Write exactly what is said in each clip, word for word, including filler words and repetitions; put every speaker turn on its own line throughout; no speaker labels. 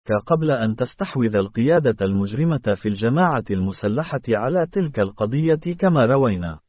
قبل أن تستحوذ القيادة المجرمة في الجماعة المسلحة على تلك القضية كما روينا.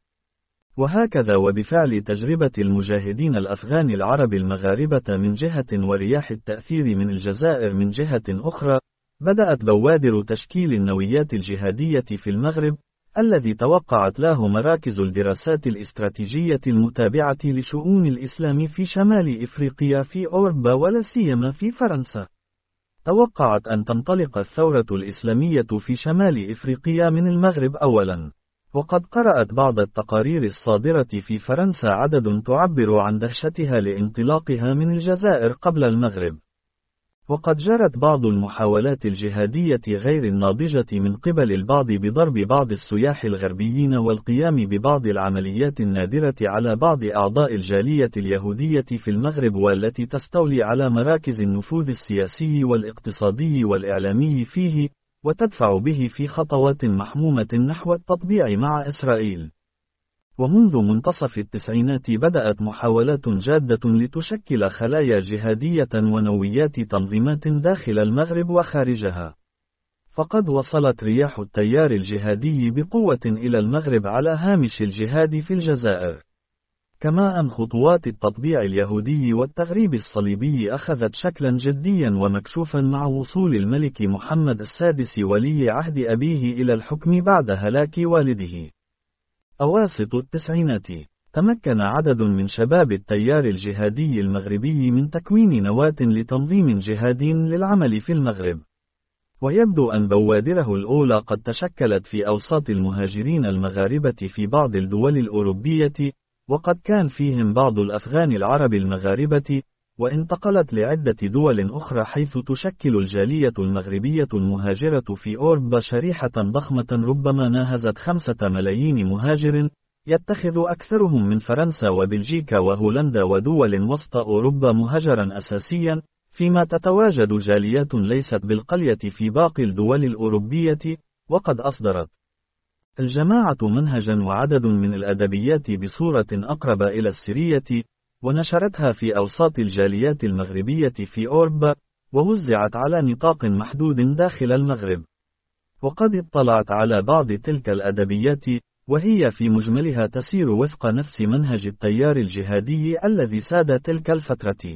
وهكذا وبفعل تجربة المجاهدين الأفغان العرب المغاربة من جهة ورياح التأثير من الجزائر من جهة أخرى، بدأت بوادر تشكيل النويات الجهادية في المغرب، الذي توقعت له مراكز الدراسات الاستراتيجية المتابعة لشؤون الإسلام في شمال إفريقيا في أوروبا ولا سيما في فرنسا. توقعت أن تنطلق الثورة الإسلامية في شمال إفريقيا من المغرب أولاً. وقد قرأت بعض التقارير الصادرة في فرنسا عدد تعبر عن دهشتها لانطلاقها من الجزائر قبل المغرب. وقد جرت بعض المحاولات الجهادية غير الناضجة من قبل البعض بضرب بعض السياح الغربيين والقيام ببعض العمليات النادرة على بعض أعضاء الجالية اليهودية في المغرب والتي تستولي على مراكز النفوذ السياسي والاقتصادي والإعلامي فيه، وتدفع به في خطوات محمومة نحو التطبيع مع إسرائيل. ومنذ منتصف التسعينات بدأت محاولات جادة لتشكل خلايا جهادية ونويات تنظيمات داخل المغرب وخارجها. فقد وصلت رياح التيار الجهادي بقوة إلى المغرب على هامش الجهاد في الجزائر. كما أن خطوات التطبيع اليهودي والتغريب الصليبي أخذت شكلا جديا ومكشوفا مع وصول الملك محمد السادس ولي عهد أبيه إلى الحكم بعد هلاك والده. أواسط التسعينات، تمكن عدد من شباب التيار الجهادي المغربي من تكوين نواة لتنظيم جهادي للعمل في المغرب. ويبدو أن بوادره الأولى قد تشكلت في أوساط المهاجرين المغاربة في بعض الدول الأوروبية، وقد كان فيهم بعض الأفغان العرب المغاربة، وانتقلت لعدة دول أخرى حيث تشكل الجالية المغربية المهاجرة في أوروبا شريحة ضخمة ربما ناهزت خمسة ملايين مهاجر، يتخذ أكثرهم من فرنسا وبلجيكا وهولندا ودول وسط أوروبا مهاجرا أساسيا، فيما تتواجد جاليات ليست بالقلية في باقي الدول الأوروبية. وقد أصدرت الجماعة منهجا وعدد من الأدبيات بصورة أقرب إلى السرية، ونشرتها في أوساط الجاليات المغربية في أوروبا، ووزعت على نطاق محدود داخل المغرب. وقد اطلعت على بعض تلك الأدبيات، وهي في مجملها تسير وفق نفس منهج التيار الجهادي الذي ساد تلك الفترة.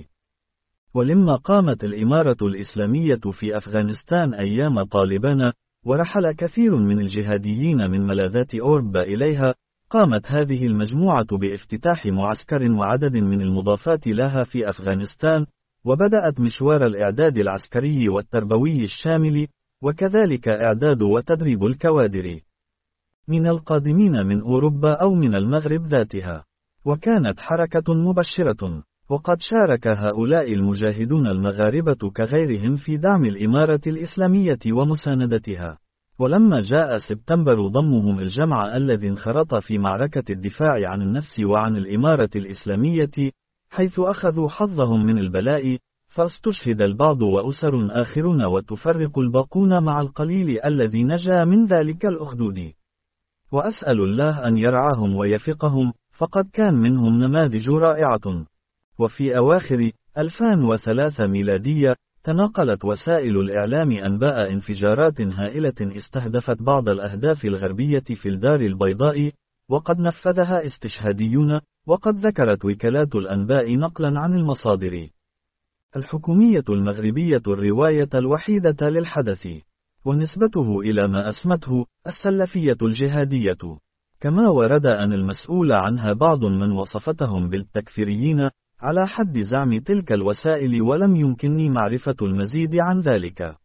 ولما قامت الإمارة الإسلامية في أفغانستان أيام طالبان، ورحل كثير من الجهاديين من ملاذات أوروبا إليها، قامت هذه المجموعة بافتتاح معسكر وعدد من المضافات لها في أفغانستان، وبدأت مشوار الإعداد العسكري والتربوي الشامل، وكذلك إعداد وتدريب الكوادر من القادمين من أوروبا أو من المغرب ذاتها. وكانت حركة مبشرة، وقد شارك هؤلاء المجاهدون المغاربة كغيرهم في دعم الإمارة الإسلامية ومساندتها. ولما جاء سبتمبر ضمهم الجمع الذي انخرط في معركة الدفاع عن النفس وعن الإمارة الإسلامية، حيث أخذوا حظهم من البلاء، فاستشهد البعض وأسر آخرون وتفرق الباقون مع القليل الذي نجا من ذلك الأخدود. وأسأل الله أن يرعاهم ويفقهم، فقد كان منهم نماذج رائعة. وفي أواخر ألفين وثلاثة ميلادية، تناقلت وسائل الإعلام أنباء انفجارات هائلة استهدفت بعض الأهداف الغربية في الدار البيضاء، وقد نفذها استشهاديون. وقد ذكرت وكالات الأنباء نقلا عن المصادر الحكومية المغربية الرواية الوحيدة للحدث، ونسبته إلى ما أسمته السلفية الجهادية، كما ورد أن المسؤول عنها بعض من وصفتهم بالتكفيريين على حد زعم تلك الوسائل، ولم يمكنني معرفة المزيد عن ذلك.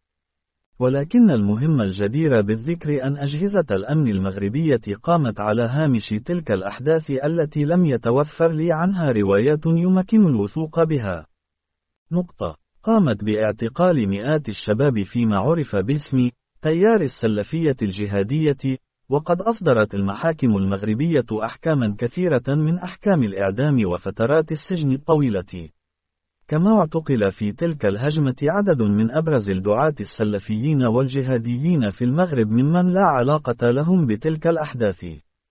ولكن المهم الجدير بالذكر أن أجهزة الأمن المغربية قامت على هامش تلك الأحداث التي لم يتوفر لي عنها روايات يمكن الوثوق بها. نقطة. قامت باعتقال مئات الشباب فيما عرف باسم تيار السلفية الجهادية، وقد أصدرت المحاكم المغربية أحكاما كثيرة من أحكام الإعدام وفترات السجن الطويلة. كما اعتقل في تلك الهجمة عدد من أبرز الدعاة السلفيين والجهاديين في المغرب ممن لا علاقة لهم بتلك الأحداث.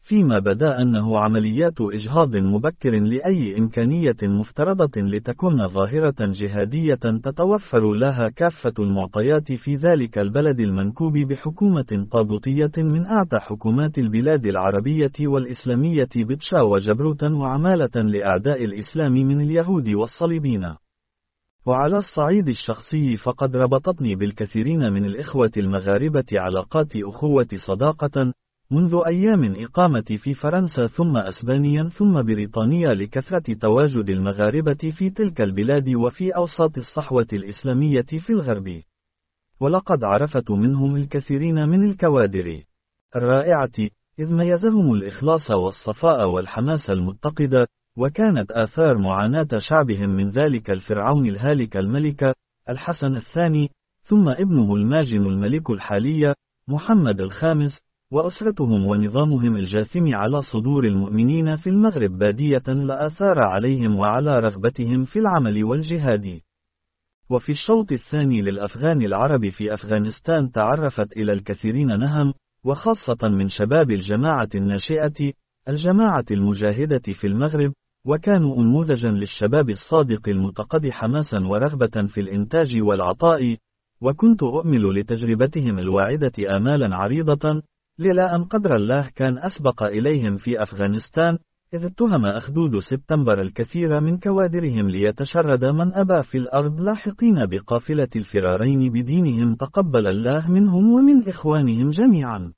فيما بدا أنه عمليات إجهاض مبكر لأي إمكانية مفترضة لتكون ظاهرة جهادية تتوفر لها كافة المعطيات في ذلك البلد المنكوب بحكومة طاغوتية من أعتى حكومات البلاد العربية والإسلامية بطشا وجبروتا وعمالة لأعداء الإسلام من اليهود والصليبين. وعلى الصعيد الشخصي فقد ربطتني بالكثيرين من الإخوة المغاربة علاقات أخوة صداقة منذ أيام إقامتي في فرنسا ثم أسبانيا ثم بريطانيا لكثرة تواجد المغاربة في تلك البلاد وفي أوساط الصحوة الإسلامية في الغرب. ولقد عرفت منهم الكثيرين من الكوادر الرائعة، إذ ميزهم الإخلاص والصفاء والحماس المتقدة، وكانت آثار معاناة شعبهم من ذلك الفرعون الهالك الملك الحسن الثاني، ثم ابنه الماجن الملك الحالي محمد الخامس، وأسرتهم ونظامهم الجاثم على صدور المؤمنين في المغرب بادية لا آثار عليهم وعلى رغبتهم في العمل والجهاد. وفي الشوط الثاني للأفغان العرب في أفغانستان تعرفت إلى الكثيرين نهم، وخاصة من شباب الجماعة الناشئة الجماعة المجاهدة في المغرب، وكانوا أنموذجا للشباب الصادق المتقد حماسا ورغبة في الإنتاج والعطاء، وكنت أؤمل لتجربتهم الواعدة آمالا عريضة، للا أن قدر الله كان أسبق إليهم في أفغانستان، إذ اتهم أخدود سبتمبر الكثير من كوادرهم ليتشرد من أبى في الأرض لاحقين بقافلة الفرارين بدينهم تقبل الله منهم ومن إخوانهم جميعا.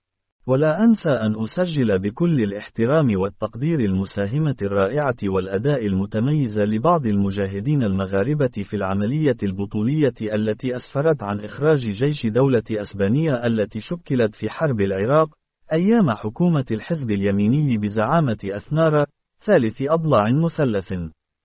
ولا أنسى أن أسجل بكل الاحترام والتقدير المساهمة الرائعة والأداء المتميز لبعض المجاهدين المغاربة في العملية البطولية التي أسفرت عن إخراج جيش دولة أسبانيا التي شكلت في حرب العراق أيام حكومة الحزب اليميني بزعامة أثنار ثالث أضلاع مثلث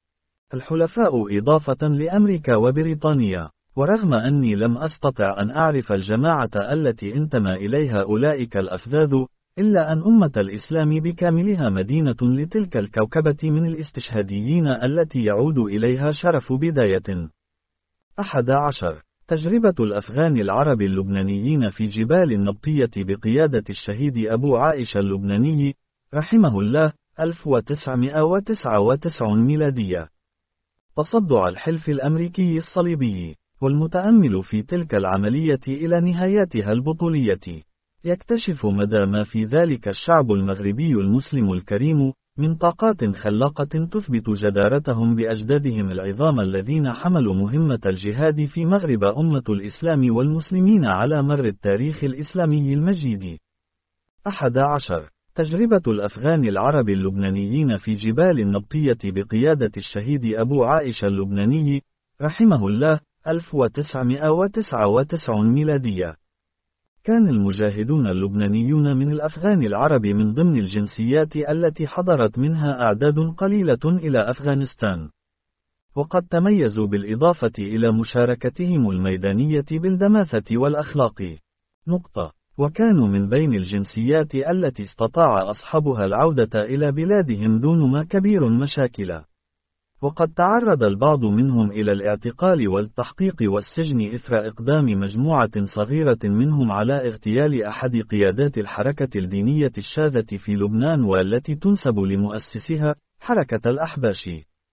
الحلفاء إضافة لأمريكا وبريطانيا. ورغم أني لم أستطع أن أعرف الجماعة التي انتمى إليها أولئك الأفذاذ، إلا أن أمة الإسلام بكاملها مدينة لتلك الكوكبة من الاستشهاديين التي يعود إليها شرف بداية. أحد عشر تجربة الأفغان العرب اللبنانيين في جبال النبطية بقيادة الشهيد أبو عائشة اللبناني رحمه الله ألف وتسعمائة وتسعة وتسعين ميلادية. تصدع الحلف الأمريكي الصليبي. والمتأمل في تلك العملية إلى نهاياتها البطولية يكتشف مدى ما في ذلك الشعب المغربي المسلم الكريم من طاقات خلاقة تثبت جدارتهم بأجدادهم العظام الذين حملوا مهمة الجهاد في مغرب أمة الإسلام والمسلمين على مر التاريخ الإسلامي المجيد. أحد عشر تجربة الأفغان العرب اللبنانيين في جبال النبطية بقيادة الشهيد أبو عائشة اللبناني رحمه الله ألف وتسعمائة وتسعة وتسعين ميلادية. كان المجاهدون اللبنانيون من الأفغان العرب من ضمن الجنسيات التي حضرت منها أعداد قليلة إلى أفغانستان، وقد تميزوا بالإضافة إلى مشاركتهم الميدانية بالدماثة والأخلاق. نقطة. وكانوا من بين الجنسيات التي استطاع أصحابها العودة إلى بلادهم دون ما كبير مشاكل. وقد تعرض البعض منهم إلى الاعتقال والتحقيق والسجن إثر إقدام مجموعة صغيرة منهم على اغتيال أحد قيادات الحركة الدينية الشاذة في لبنان والتي تنسب لمؤسسها حركة الأحباش.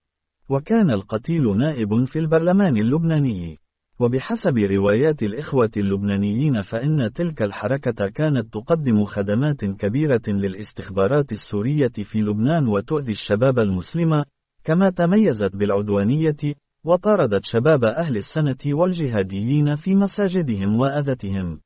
وكان القتيل نائب في البرلمان اللبناني. وبحسب روايات الإخوة اللبنانيين فإن تلك الحركة كانت تقدم خدمات كبيرة للاستخبارات السورية في لبنان وتؤذي الشباب المسلم، كما تميزت بالعدوانية، وطاردت شباب أهل السنة والجهاديين في مساجدهم وأذتهم.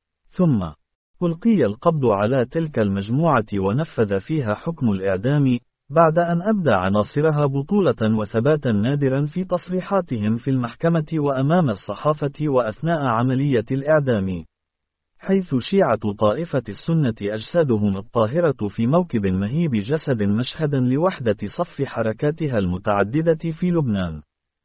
ثم ألقي القبض على تلك المجموعة ونفذ فيها حكم الإعدام، بعد أن أبدى عناصرها بطولة وثباتا نادرا في تصريحاتهم في المحكمة وأمام الصحافة وأثناء عملية الإعدام، حيث شيعة طائفة السنة أجسادهم الطاهرة في موكب مهيب جسد مشهدا لوحدة صف حركاتها المتعددة في لبنان.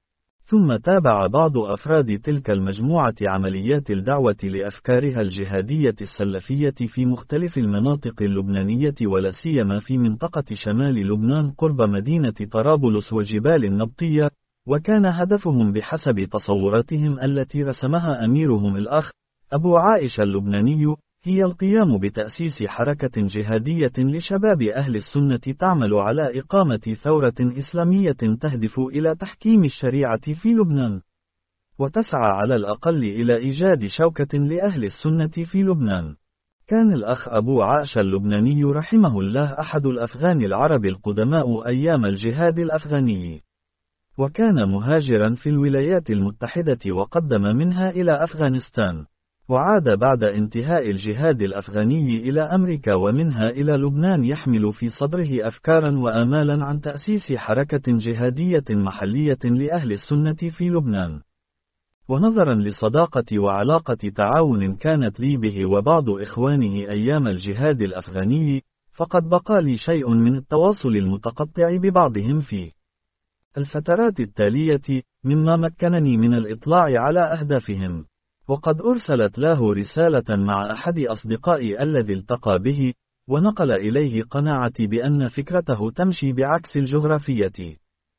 ثم تابع بعض أفراد تلك المجموعة عمليات الدعوة لأفكارها الجهادية السلفية في مختلف المناطق اللبنانية ولا سيما في منطقة شمال لبنان قرب مدينة طرابلس وجبال النبطية، وكان هدفهم بحسب تصوراتهم التي رسمها أميرهم الأخ أبو عائشة اللبناني هي القيام بتأسيس حركة جهادية لشباب أهل السنة تعمل على إقامة ثورة إسلامية تهدف إلى تحكيم الشريعة في لبنان، وتسعى على الأقل إلى إيجاد شوكة لأهل السنة في لبنان. كان الأخ أبو عائشة اللبناني رحمه الله أحد الأفغان العرب القدماء أيام الجهاد الأفغاني، وكان مهاجرا في الولايات المتحدة وقدم منها إلى أفغانستان، وعاد بعد انتهاء الجهاد الأفغاني إلى أمريكا ومنها إلى لبنان يحمل في صدره أفكارا وآمالا عن تأسيس حركة جهادية محلية لأهل السنة في لبنان. ونظرا لصداقة وعلاقة تعاون كانت لي به وبعض إخوانه أيام الجهاد الأفغاني، فقد بقى لي شيء من التواصل المتقطع ببعضهم في الفترات التالية، مما مكنني من الإطلاع على أهدافهم. وقد أرسلت له رسالة مع أحد أصدقائي الذي التقى به، ونقل إليه قناعتي بأن فكرته تمشي بعكس الجغرافية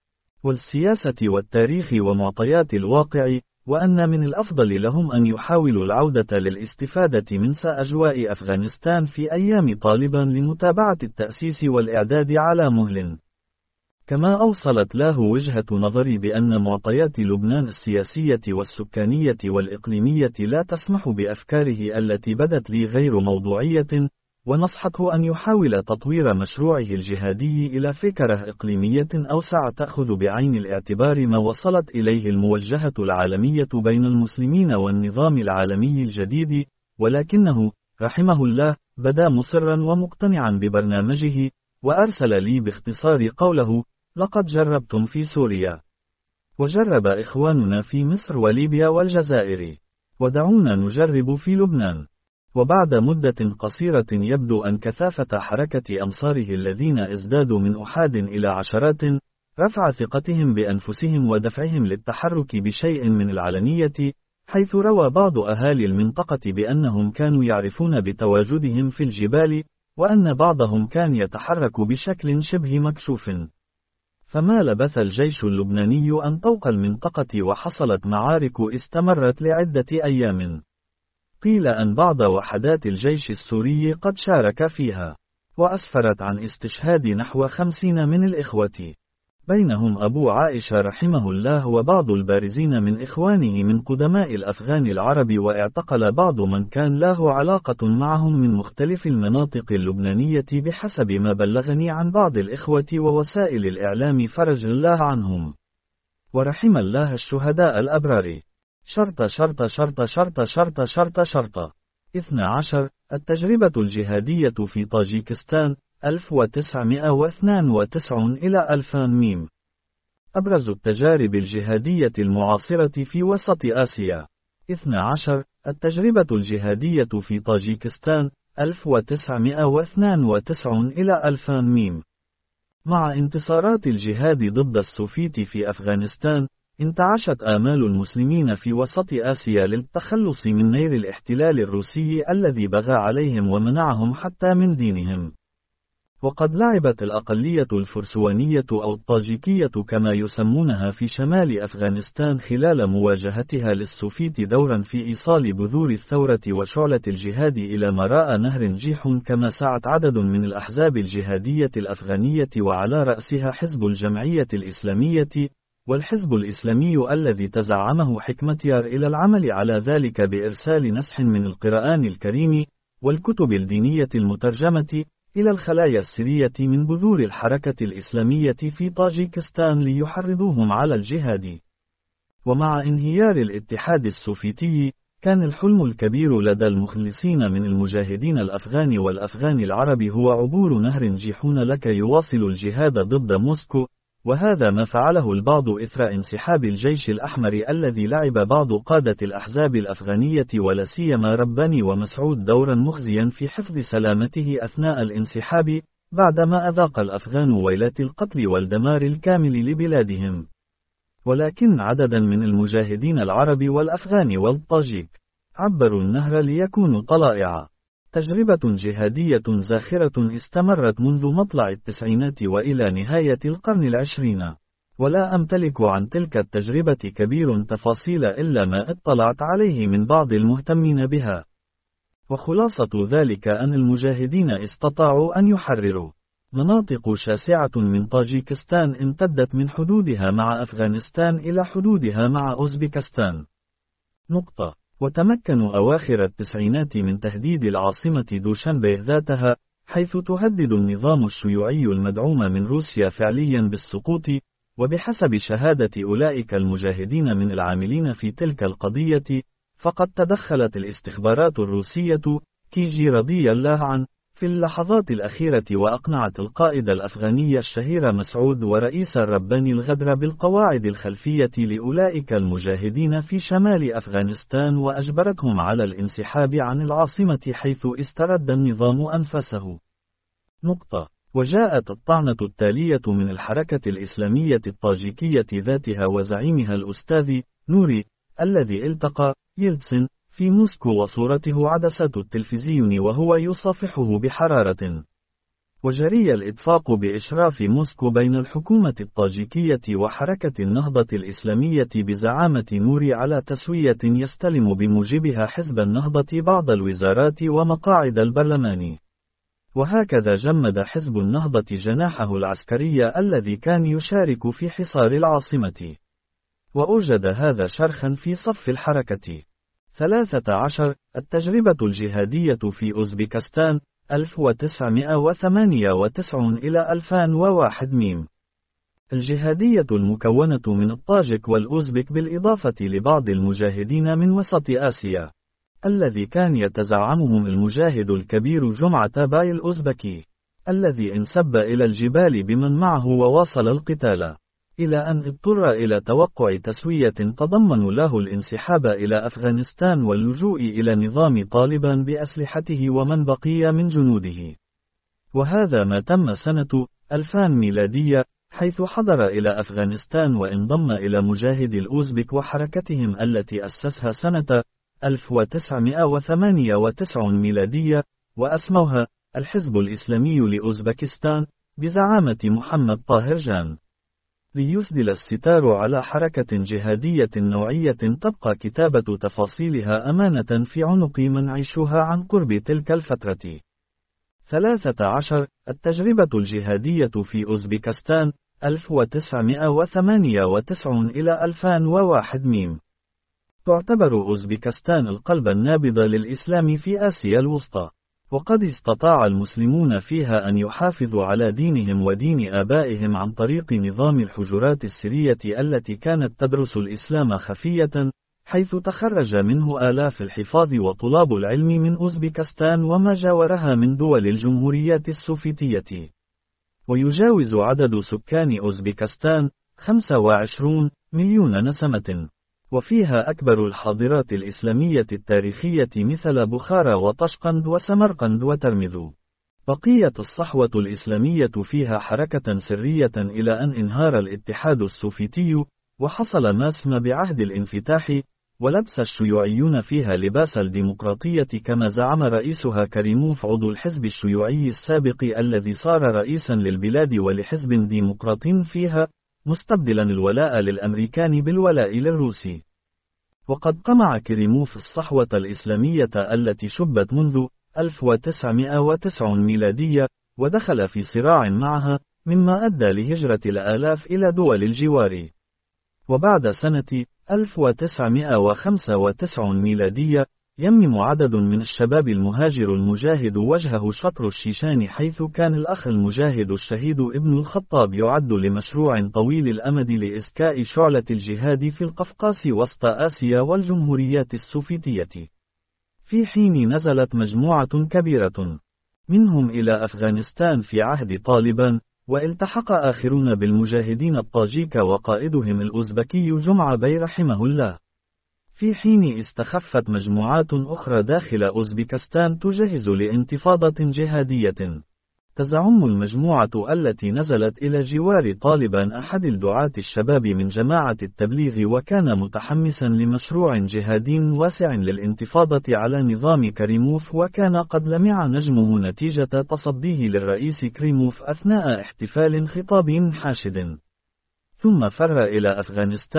والسياسة والتاريخ ومعطيات الواقع، وأن من الأفضل لهم أن يحاولوا العودة للاستفادة من أجواء أفغانستان في أيام طالبان لمتابعة التأسيس والإعداد على مهل. كما أوصلت له وجهة نظري بأن معطيات لبنان السياسية والسكانية والإقليمية لا تسمح بأفكاره التي بدت لي غير موضوعية، ونصحته أن يحاول تطوير مشروعه الجهادي إلى فكرة إقليمية أوسع تأخذ بعين الاعتبار ما وصلت إليه الموجهة العالمية بين المسلمين والنظام العالمي الجديد. ولكنه رحمه الله بدا مصرا ومقتنعا ببرنامجه، وأرسل لي باختصار قوله: لقد جربتم في سوريا، وجرب إخواننا في مصر وليبيا والجزائر، ودعونا نجرب في لبنان. وبعد مدة قصيرة يبدو أن كثافة حركة أنصاره الذين ازدادوا من أحاد إلى عشرات رفع ثقتهم بأنفسهم ودفعهم للتحرك بشيء من العلنية، حيث روى بعض أهالي المنطقة بأنهم كانوا يعرفون بتواجدهم في الجبال، وأن بعضهم كان يتحرك بشكل شبه مكشوف. فما لبث الجيش اللبناني أن طوق المنطقة وحصلت معارك استمرت لعدة أيام. قيل أن بعض وحدات الجيش السوري قد شارك فيها، وأسفرت عن استشهاد نحو خمسين من الإخوة، بينهم أبو عائشة رحمه الله وبعض البارزين من إخوانه من قدماء الأفغان العرب، واعتقل بعض من كان له علاقة معهم من مختلف المناطق اللبنانية بحسب ما بلغني عن بعض الإخوة ووسائل الإعلام فرج الله عنهم ورحم الله الشهداء الأبرار. شرط شرط شرط شرط شرط شرط شرط اثنا عشر التجربة الجهادية في طاجيكستان ألف وتسعمائة واثنين وتسعين إلى ألفين ميم. أبرز التجارب الجهادية المعاصرة في وسط آسيا. اثنا عشر التجربة الجهادية في طاجيكستان ألف وتسعمائة واثنين وتسعين إلى ألفين ميم. مع انتصارات الجهاد ضد السوفيت في أفغانستان، انتعشت آمال المسلمين في وسط آسيا للتخلص من نير الاحتلال الروسي الذي بغى عليهم ومنعهم حتى من دينهم. وقد لعبت الأقلية الفرسوانية أو الطاجيكية كما يسمونها في شمال أفغانستان خلال مواجهتها للسوفيت دورا في إيصال بذور الثورة وشعلة الجهاد إلى مراء نهر جيح، كما سعت عدد من الأحزاب الجهادية الأفغانية وعلى رأسها حزب الجمعية الإسلامية، والحزب الإسلامي الذي تزعمه حكمتيار إلى العمل على ذلك بإرسال نسح من القرآن الكريم والكتب الدينية المترجمة إلى الخلايا السرية من بذور الحركة الإسلامية في طاجيكستان ليحرضوهم على الجهاد. ومع انهيار الاتحاد السوفيتي، كان الحلم الكبير لدى المخلصين من المجاهدين الأفغان والأفغان العرب هو عبور نهر جيحون لك يواصل الجهاد ضد موسكو، وهذا ما فعله البعض إثر انسحاب الجيش الأحمر الذي لعب بعض قادة الأحزاب الأفغانية ولا سيما رباني ومسعود دورا مخزيا في حفظ سلامته أثناء الانسحاب، بعدما أذاق الأفغان ويلات القتل والدمار الكامل لبلادهم. ولكن عددا من المجاهدين العرب والأفغان والطاجيك عبروا النهر ليكونوا طلائع. تجربة جهادية زاخرة استمرت منذ مطلع التسعينات وإلى نهاية القرن العشرين، ولا أمتلك عن تلك التجربة كبير تفاصيل إلا ما اطلعت عليه من بعض المهتمين بها. وخلاصة ذلك أن المجاهدين استطاعوا أن يحرروا مناطق شاسعة من طاجيكستان امتدت من حدودها مع أفغانستان إلى حدودها مع أوزبكستان. نقطة. وتمكنوا أواخر التسعينات من تهديد العاصمة دوشنبه ذاتها، حيث تهدد النظام الشيوعي المدعوم من روسيا فعليا بالسقوط، وبحسب شهادة أولئك المجاهدين من العاملين في تلك القضية، فقد تدخلت الاستخبارات الروسية كيجي رضي الله عنه في اللحظات الأخيرة وأقنعت القائد الأفغاني الشهير مسعود ورئيس الرباني الغدر بالقواعد الخلفية لأولئك المجاهدين في شمال أفغانستان، وأجبرتهم على الانسحاب عن العاصمة حيث استرد النظام أنفسه. نقطة. وجاءت الطعنة التالية من الحركة الإسلامية الطاجيكية ذاتها وزعيمها الأستاذ نوري، الذي التقى يلتسن في موسكو وصورته عدسة التلفزيون وهو يصافحه بحرارة. وجري الاتفاق بإشراف موسكو بين الحكومة الطاجيكية وحركة النهضة الإسلامية بزعامة نوري على تسوية يستلم بموجبها حزب النهضة بعض الوزارات ومقاعد البرلمان. وهكذا جمد حزب النهضة جناحه العسكري الذي كان يشارك في حصار العاصمة. وأوجد هذا شرخا في صف الحركة. ثلاثة عشر. التجربة الجهادية في أوزبكستان ألف وتسعمائة وثمانية وتسعين إلى ألفين وواحد ميم. الجهادية المكونة من الطاجك والأوزبك بالإضافة لبعض المجاهدين من وسط آسيا، الذي كان يتزعمهم المجاهد الكبير جمعة باي الأوزبكي، الذي انسب إلى الجبال بمن معه وواصل القتال، إلى أن اضطر إلى توقع تسوية تضمن له الانسحاب إلى أفغانستان واللجوء إلى نظام طالبان بأسلحته ومن بقي من جنوده. وهذا ما تم سنة ألفين ميلادية، حيث حضر إلى أفغانستان وانضم إلى مجاهد الأوزبك وحركتهم التي أسسها سنة ألف وتسعمائة وثمانية وتسعين ميلادية، وأسموها الحزب الإسلامي لأوزبكستان بزعامة محمد طاهر جان. ليسدل الستار على حركة جهادية نوعية تبقى كتابة تفاصيلها أمانة في عنق من عيشها عن قرب تلك الفترة. ثلاثة عشر. التجربة الجهادية في أوزبكستان ألف وتسعمائة وثمانية وتسعين إلى ألفين وواحد ميم. تعتبر أوزبكستان القلب النابض للإسلام في آسيا الوسطى، وقد استطاع المسلمون فيها أن يحافظوا على دينهم ودين آبائهم عن طريق نظام الحجرات السرية التي كانت تدرس الإسلام خفية، حيث تخرج منه آلاف الحفاظ وطلاب العلم من أوزبكستان وما جاورها من دول الجمهوريات السوفيتية. ويجاوز عدد سكان أوزبكستان خمسة وعشرين مليون نسمة، وفيها أكبر الحاضرات الإسلامية التاريخية مثل بخارى وطشقند وسمرقند وترمذ. بقيت الصحوة الإسلامية فيها حركة سرية إلى أن انهار الاتحاد السوفيتي، وحصل ما اسم بعهد الانفتاح، ولبس الشيوعيون فيها لباس الديمقراطية كما زعم رئيسها كريموف عضو الحزب الشيوعي السابق الذي صار رئيسا للبلاد ولحزب ديمقراطي فيها، مستبدلا الولاء للأمريكان بالولاء للروس. وقد قمع كريموف الصحوة الإسلامية التي شبت منذ ألف وتسعمائة وتسعين ميلادية، ودخل في صراع معها، مما أدى لهجرة الآلاف إلى دول الجوار. وبعد سنة ألف وتسعمائة وخمسة وتسعين ميلادية، يمم عدد من الشباب المهاجر المجاهد وجهه شطر الشيشان، حيث كان الأخ المجاهد الشهيد ابن الخطاب يعد لمشروع طويل الأمد لإسكاء شعلة الجهاد في القفقاس وسط آسيا والجمهوريات السوفيتية، في حين نزلت مجموعة كبيرة منهم إلى أفغانستان في عهد طالبان، والتحق آخرون بالمجاهدين الطاجيك وقائدهم الأوزبكي جمعة باي رحمه الله، في حين استخفت مجموعات أخرى داخل أوزبكستان تجهز لانتفاضة جهادية. تزعم المجموعة التي نزلت إلى جوار طالبان أحد الدعاة الشباب من جماعة التبليغ، وكان متحمسا لمشروع جهادي واسع للانتفاضة على نظام كريموف، وكان قد لمع نجمه نتيجة تصديه للرئيس كريموف أثناء احتفال خطابي حاشد. ثم فر إلى أفغانستان،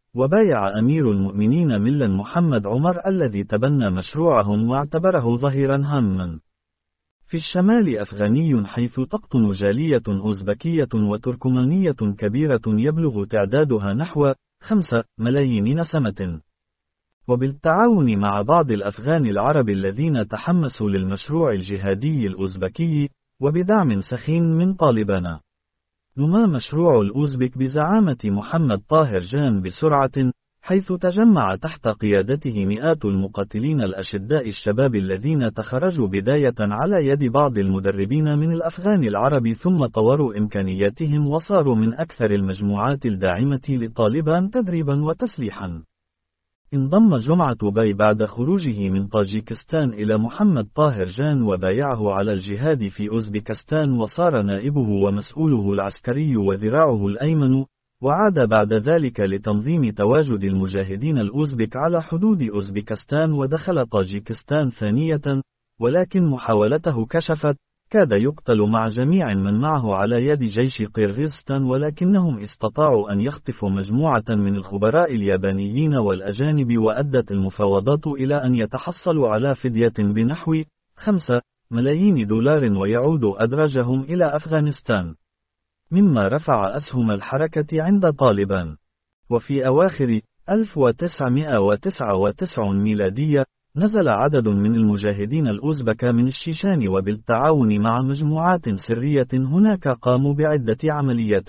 وبايع أمير المؤمنين ملا محمد عمر الذي تبنى مشروعهم واعتبره ظهيرا هاما. في الشمال أفغاني حيث تقطن جالية أوزبكية وتركمانية كبيرة يبلغ تعدادها نحو خمسة ملايين نسمة. وبالتعاون مع بعض الأفغان العرب الذين تحمسوا للمشروع الجهادي الأوزبكي، وبدعم سخين من طالبان، نما مشروع الأوزبك بزعامة محمد طاهر جان بسرعة، حيث تجمع تحت قيادته مئات المقاتلين الأشداء الشباب الذين تخرجوا بداية على يد بعض المدربين من الأفغان العرب، ثم طوروا إمكانياتهم وصاروا من أكثر المجموعات الداعمة لطالبان تدريبا وتسليحا. انضم جمعة باي بعد خروجه من طاجيكستان إلى محمد طاهر جان وبايعه على الجهاد في أوزبكستان، وصار نائبه ومسؤوله العسكري وذراعه الأيمن، وعاد بعد ذلك لتنظيم تواجد المجاهدين الأوزبك على حدود أوزبكستان، ودخل طاجيكستان ثانية، ولكن محاولته كشفت، كاد يقتل مع جميع من معه على يد جيش قرغيزستان، ولكنهم استطاعوا أن يخطفوا مجموعة من الخبراء اليابانيين والأجانب، وأدت المفاوضات إلى أن يتحصلوا على فدية بنحو خمسة ملايين دولار ويعود أدراجهم إلى أفغانستان، مما رفع أسهم الحركة عند طالبان. وفي أواخر ألف وتسعمائة وتسعة وتسعين ميلادية نزل عدد من المجاهدين الأوزبك من الشيشان، وبالتعاون مع مجموعات سرية هناك قاموا بعدة عمليات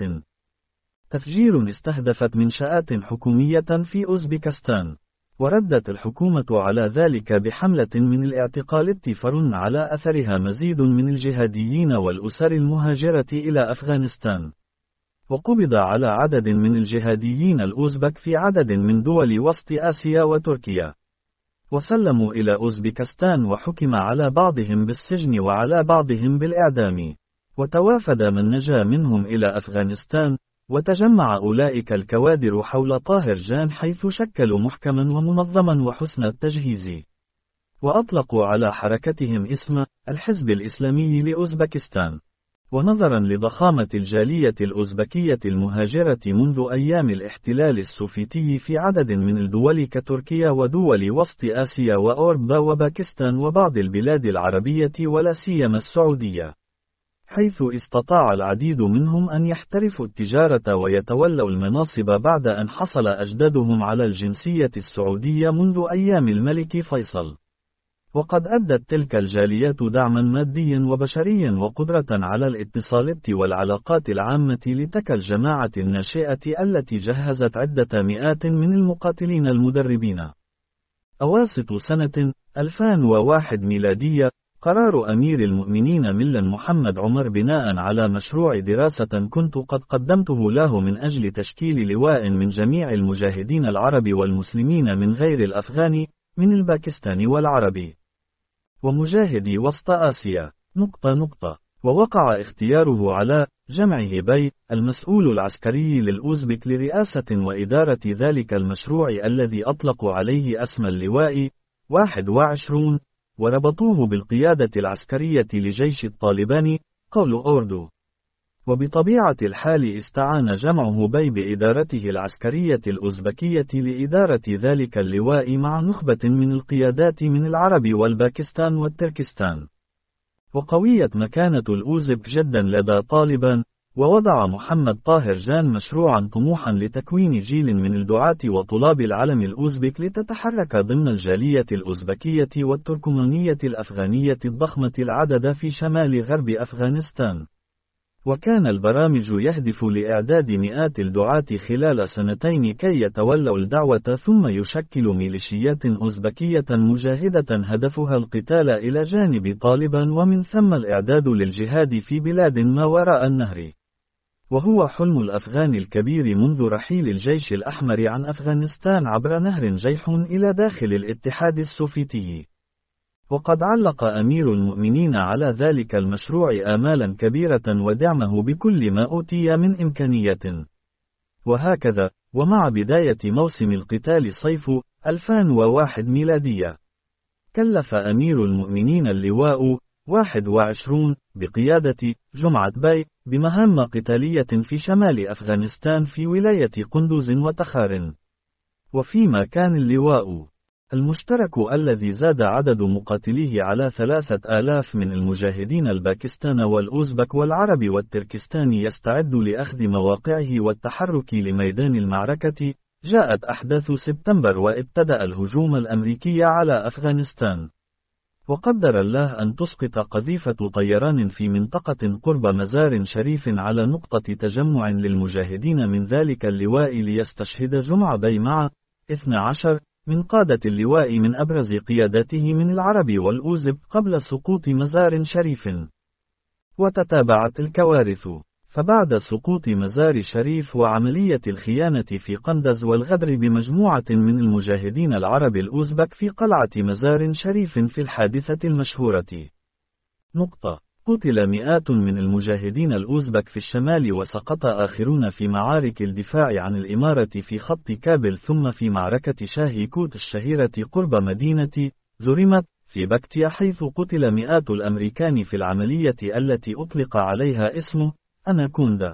تفجير استهدفت منشآت حكومية في أوزبكستان، وردت الحكومة على ذلك بحملة من الاعتقال فرن على أثرها مزيد من الجهاديين والأسر المهاجرة إلى أفغانستان. وقبض على عدد من الجهاديين الأوزبك في عدد من دول وسط آسيا وتركيا، وسلموا إلى أوزبكستان، وحكم على بعضهم بالسجن وعلى بعضهم بالإعدام، وتوافد من نجا منهم إلى أفغانستان، وتجمع أولئك الكوادر حول طاهر جان، حيث شكلوا محكما ومنظما وحسن التجهيز، وأطلقوا على حركتهم اسم الحزب الإسلامي لأوزبكستان. ونظرا لضخامة الجالية الأوزبكية المهاجرة منذ أيام الاحتلال السوفيتي في عدد من الدول كتركيا ودول وسط آسيا وأوروبا وباكستان وبعض البلاد العربية ولا سيما السعودية، حيث استطاع العديد منهم أن يحترفوا التجارة ويتولوا المناصب بعد أن حصل أجدادهم على الجنسية السعودية منذ أيام الملك فيصل. وقد أدت تلك الجاليات دعما ماديا وبشريا وقدرة على الاتصالات والعلاقات العامة لتلك الجماعة الناشئة التي جهزت عدة مئات من المقاتلين المدربين. أواسط سنة ألفين وواحد ميلادية، قرار أمير المؤمنين ملا محمد عمر بناء على مشروع دراسة كنت قد قدمته له من أجل تشكيل لواء من جميع المجاهدين العرب والمسلمين من غير الأفغان من الباكستان والعربي ومجاهدي وسط آسيا. نقطة نقطة. ووقع اختياره على جمعه باي المسؤول العسكري للأوزبك لرئاسة وإدارة ذلك المشروع الذي أطلقوا عليه اسم اللواء واحد وعشرون، وربطوه بالقيادة العسكرية لجيش الطالبان قول أوردو. وبطبيعة الحال استعان جمعه باي بإدارته العسكرية الأوزبكية لإدارة ذلك اللواء مع نخبة من القيادات من العرب والباكستان والتركستان. وقويت مكانة الأوزبك جدا لدى طالبان، ووضع محمد طاهر جان مشروعا طموحا لتكوين جيل من الدعاة وطلاب العلم الأوزبك لتتحرك ضمن الجالية الأوزبكية والتركمانية الأفغانية الضخمة العدد في شمال غرب أفغانستان. وكان البرامج يهدف لإعداد مئات الدعاة خلال سنتين كي يتولوا الدعوة، ثم يشكل ميليشيات أوزبكية مجاهدة هدفها القتال إلى جانب طالبان، ومن ثم الإعداد للجهاد في بلاد ما وراء النهر. وهو حلم الأفغان الكبير منذ رحيل الجيش الأحمر عن أفغانستان عبر نهر جيحون إلى داخل الاتحاد السوفيتي. وقد علق أمير المؤمنين على ذلك المشروع آمالا كبيرة ودعمه بكل ما أوتي من إمكانية. وهكذا، ومع بداية موسم القتال صيف ألفين وواحد ميلادية، كلف أمير المؤمنين اللواء واحد وعشرون بقيادة جمعة باي بمهام قتالية في شمال أفغانستان في ولاية قندوز وتخار. وفيما كان اللواء المشترك الذي زاد عدد مقاتليه على ثلاثة آلاف من المجاهدين الباكستان والأوزبك والعرب والتركستان يستعد لأخذ مواقعه والتحرك لميدان المعركة، جاءت أحداث سبتمبر وابتدأ الهجوم الأمريكي على أفغانستان. وقدر الله أن تسقط قذيفة طيران في منطقة قرب مزار شريف على نقطة تجمع للمجاهدين من ذلك اللواء ليستشهد جمع بيمعة اثني عشر من قادة اللواء من أبرز قياداته من العرب والأوزب قبل سقوط مزار شريف. وتتابعت الكوارث، فبعد سقوط مزار شريف وعملية الخيانة في قندز والغدر بمجموعة من المجاهدين العرب الأوزبك في قلعة مزار شريف في الحادثة المشهورة. نقطة. قتل مئات من المجاهدين الأوزبك في الشمال وسقط آخرون في معارك الدفاع عن الإمارة في خط كابل ثم في معركة شاهي كوت الشهيرة قرب مدينة زوريمت في بكتيا حيث قتل مئات الأمريكان في العملية التي أطلق عليها اسم أناكوندا.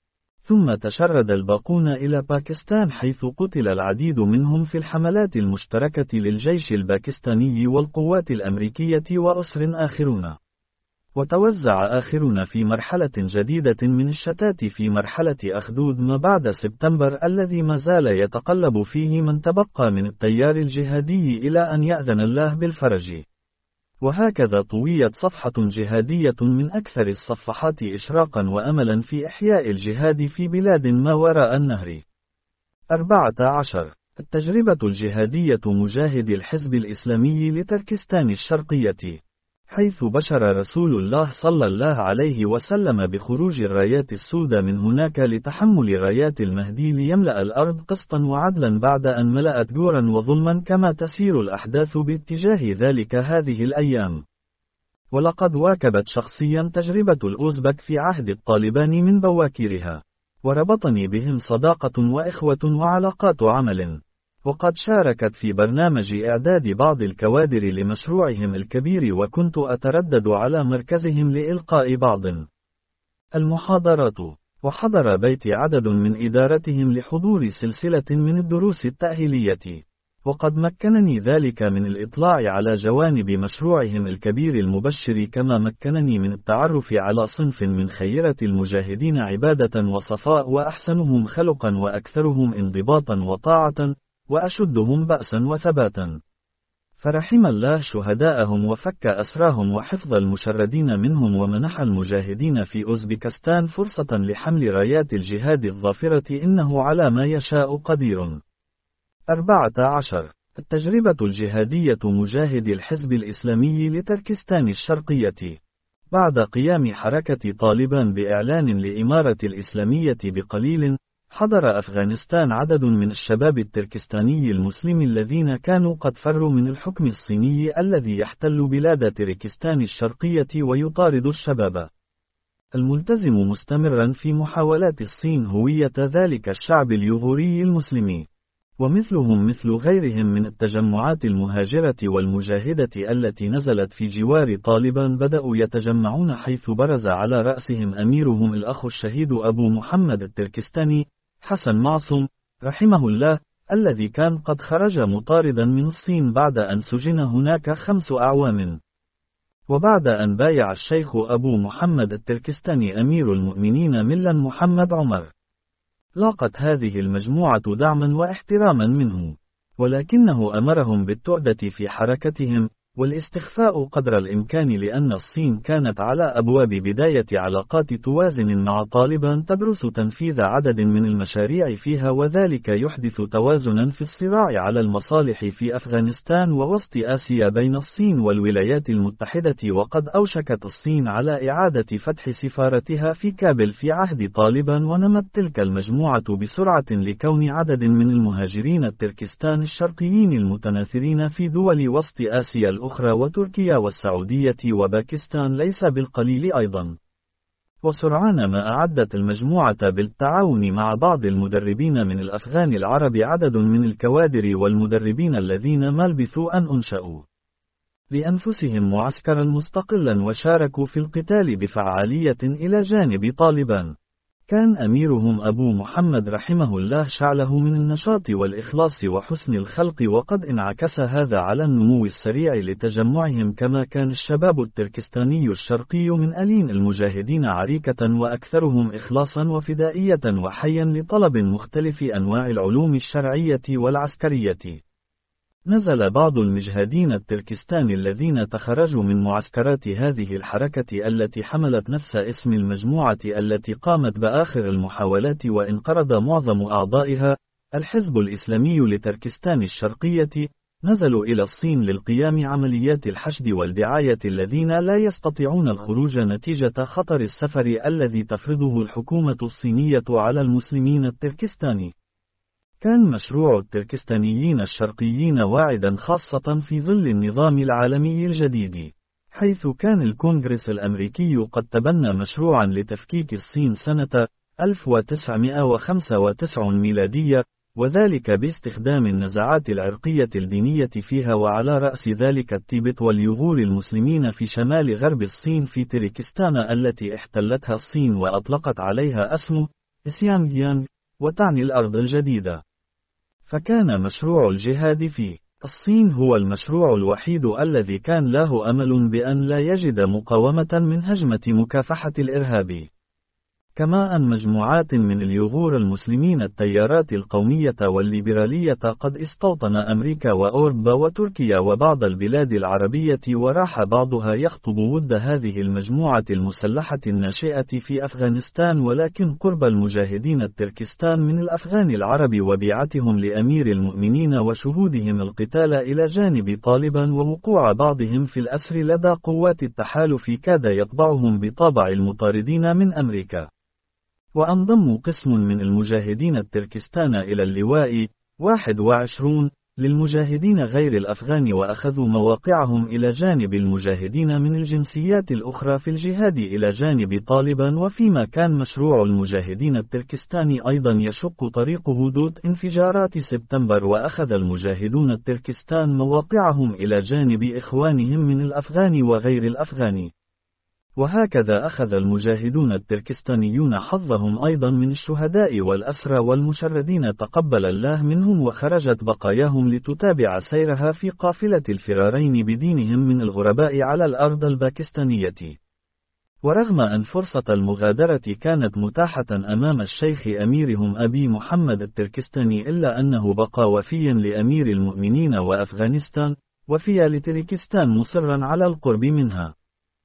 ثم تشرد الباقون إلى باكستان حيث قتل العديد منهم في الحملات المشتركة للجيش الباكستاني والقوات الأمريكية وأسر آخرون. وتوزع آخرون في مرحلة جديدة من الشتات في مرحلة أخدود ما بعد سبتمبر الذي ما زال يتقلب فيه من تبقى من التيار الجهادي إلى أن يأذن الله بالفرج. وهكذا طويت صفحة جهادية من أكثر الصفحات إشراقا وأملا في إحياء الجهاد في بلاد ما وراء النهر. أربعة عشر. التجربة الجهادية مجاهد الحزب الإسلامي لتركستان الشرقية، حيث بشر رسول الله صلى الله عليه وسلم بخروج الرايات السوداء من هناك لتحمل رايات المهدي ليملأ الأرض قسطا وعدلا بعد أن ملأت جورا وظلما كما تسير الأحداث باتجاه ذلك هذه الأيام. ولقد واكبت شخصيا تجربة الأوزبك في عهد الطالبان من بواكرها، وربطني بهم صداقة وإخوة وعلاقات عمل. وقد شاركت في برنامج إعداد بعض الكوادر لمشروعهم الكبير وكنت أتردد على مركزهم لإلقاء بعض المحاضرات. وحضر بيتي عدد من إدارتهم لحضور سلسلة من الدروس التأهيلية. وقد مكنني ذلك من الإطلاع على جوانب مشروعهم الكبير المبشر كما مكنني من التعرف على صنف من خيرة المجاهدين عبادة وصفاء وأحسنهم خلقا وأكثرهم انضباطا وطاعة وأشدهم بأسا وثباتا. فرحم الله شهداءهم وفك أسراهم وحفظ المشردين منهم ومنح المجاهدين في أوزبكستان فرصة لحمل رايات الجهاد الظافرة إنه على ما يشاء قدير. أربعة عشر. التجربة الجهادية مجاهد الحزب الإسلامي لتركستان الشرقية. بعد قيام حركة طالبان بإعلان لإمارة الإسلامية بقليل، حضر أفغانستان عدد من الشباب التركستاني المسلم الذين كانوا قد فروا من الحكم الصيني الذي يحتل بلاد تركستان الشرقية ويطارد الشباب الملتزم مستمرا في محاولات الصين هوية ذلك الشعب اليغوري المسلم. ومثلهم مثل غيرهم من التجمعات المهاجرة والمجاهدة التي نزلت في جوار طالبان بدأوا يتجمعون حيث برز على رأسهم أميرهم الأخ الشهيد أبو محمد التركستاني حسن معصوم رحمه الله، الذي كان قد خرج مطاردا من الصين بعد أن سجن هناك خمس أعوام. وبعد أن بايع الشيخ أبو محمد التركستاني أمير المؤمنين ملا محمد عمر. لاقت هذه المجموعة دعما واحتراما منه، ولكنه أمرهم بالتعدة في حركتهم والاستخفاء قدر الإمكان لأن الصين كانت على أبواب بداية علاقات توازن مع طالبان تدرس تنفيذ عدد من المشاريع فيها، وذلك يحدث توازنا في الصراع على المصالح في أفغانستان ووسط آسيا بين الصين والولايات المتحدة. وقد أوشكت الصين على إعادة فتح سفارتها في كابل في عهد طالبان، ونمت تلك المجموعة بسرعة لكون عدد من المهاجرين التركستان الشرقيين المتناثرين في دول وسط آسيا الأخرى وتركيا والسعودية وباكستان ليس بالقليل أيضا. وسرعان ما أعدت المجموعة بالتعاون مع بعض المدربين من الأفغان العرب عدد من الكوادر والمدربين الذين ما لبثوا أن أنشأوا لأنفسهم معسكرا مستقلا وشاركوا في القتال بفعالية إلى جانب طالبان. كان أميرهم أبو محمد رحمه الله شعله من النشاط والإخلاص وحسن الخلق، وقد انعكس هذا على النمو السريع لتجمعهم، كما كان الشباب التركستاني الشرقي من ألين المجاهدين عريكة وأكثرهم إخلاصا وفدائية وحيا لطلب مختلف أنواع العلوم الشرعية والعسكرية. نزل بعض المجهادين التركستان الذين تخرجوا من معسكرات هذه الحركة التي حملت نفس اسم المجموعة التي قامت بآخر المحاولات وانقرض معظم أعضائها، الحزب الإسلامي لتركستان الشرقية، نزلوا إلى الصين للقيام عمليات الحشد والدعاية الذين لا يستطيعون الخروج نتيجة خطر السفر الذي تفرضه الحكومة الصينية على المسلمين التركستاني. كان مشروع التركستانيين الشرقيين واعدا خاصة في ظل النظام العالمي الجديد، حيث كان الكونغرس الأمريكي قد تبنى مشروعا لتفكيك الصين سنة ألف وتسعمائة وخمسة وتسعين ميلادية، وذلك باستخدام النزاعات العرقية الدينية فيها، وعلى رأس ذلك التيبت واليغور المسلمين في شمال غرب الصين في تركستان التي احتلتها الصين وأطلقت عليها اسمه سيانجيانغ، وتعني الأرض الجديدة. فكان مشروع الجهاد في الصين هو المشروع الوحيد الذي كان له أمل بأن لا يجد مقاومة من هجمة مكافحة الإرهاب. كما أن مجموعات من اليغور المسلمين التيارات القومية والليبرالية قد استوطن أمريكا وأوروبا وتركيا وبعض البلاد العربية، وراح بعضها يخطب ود هذه المجموعة المسلحة الناشئة في أفغانستان، ولكن قرب المجاهدين التركستان من الأفغان العرب وبيعتهم لأمير المؤمنين وشهودهم القتال إلى جانب طالبان ووقوع بعضهم في الأسر لدى قوات التحالف كاد يطبعهم بطابع المطاردين من أمريكا. وانضم قسم من المجاهدين التركستان إلى اللواء واحد وعشرين للمجاهدين غير الأفغان، وأخذوا مواقعهم إلى جانب المجاهدين من الجنسيات الأخرى في الجهاد إلى جانب طالبان. وفيما كان مشروع المجاهدين التركستاني أيضا يشق طريقه ضد انفجارات سبتمبر، وأخذ المجاهدون التركستان مواقعهم إلى جانب إخوانهم من الأفغان وغير الأفغان. وهكذا أخذ المجاهدون التركستانيون حظهم أيضا من الشهداء والأسرى والمشردين تقبل الله منهم، وخرجت بقاياهم لتتابع سيرها في قافلة الفرارين بدينهم من الغرباء على الأرض الباكستانية. ورغم أن فرصة المغادرة كانت متاحة أمام الشيخ أميرهم أبي محمد التركستاني، إلا أنه بقى وفيا لأمير المؤمنين وأفغانستان، وفيا لتركستان مصرا على القرب منها،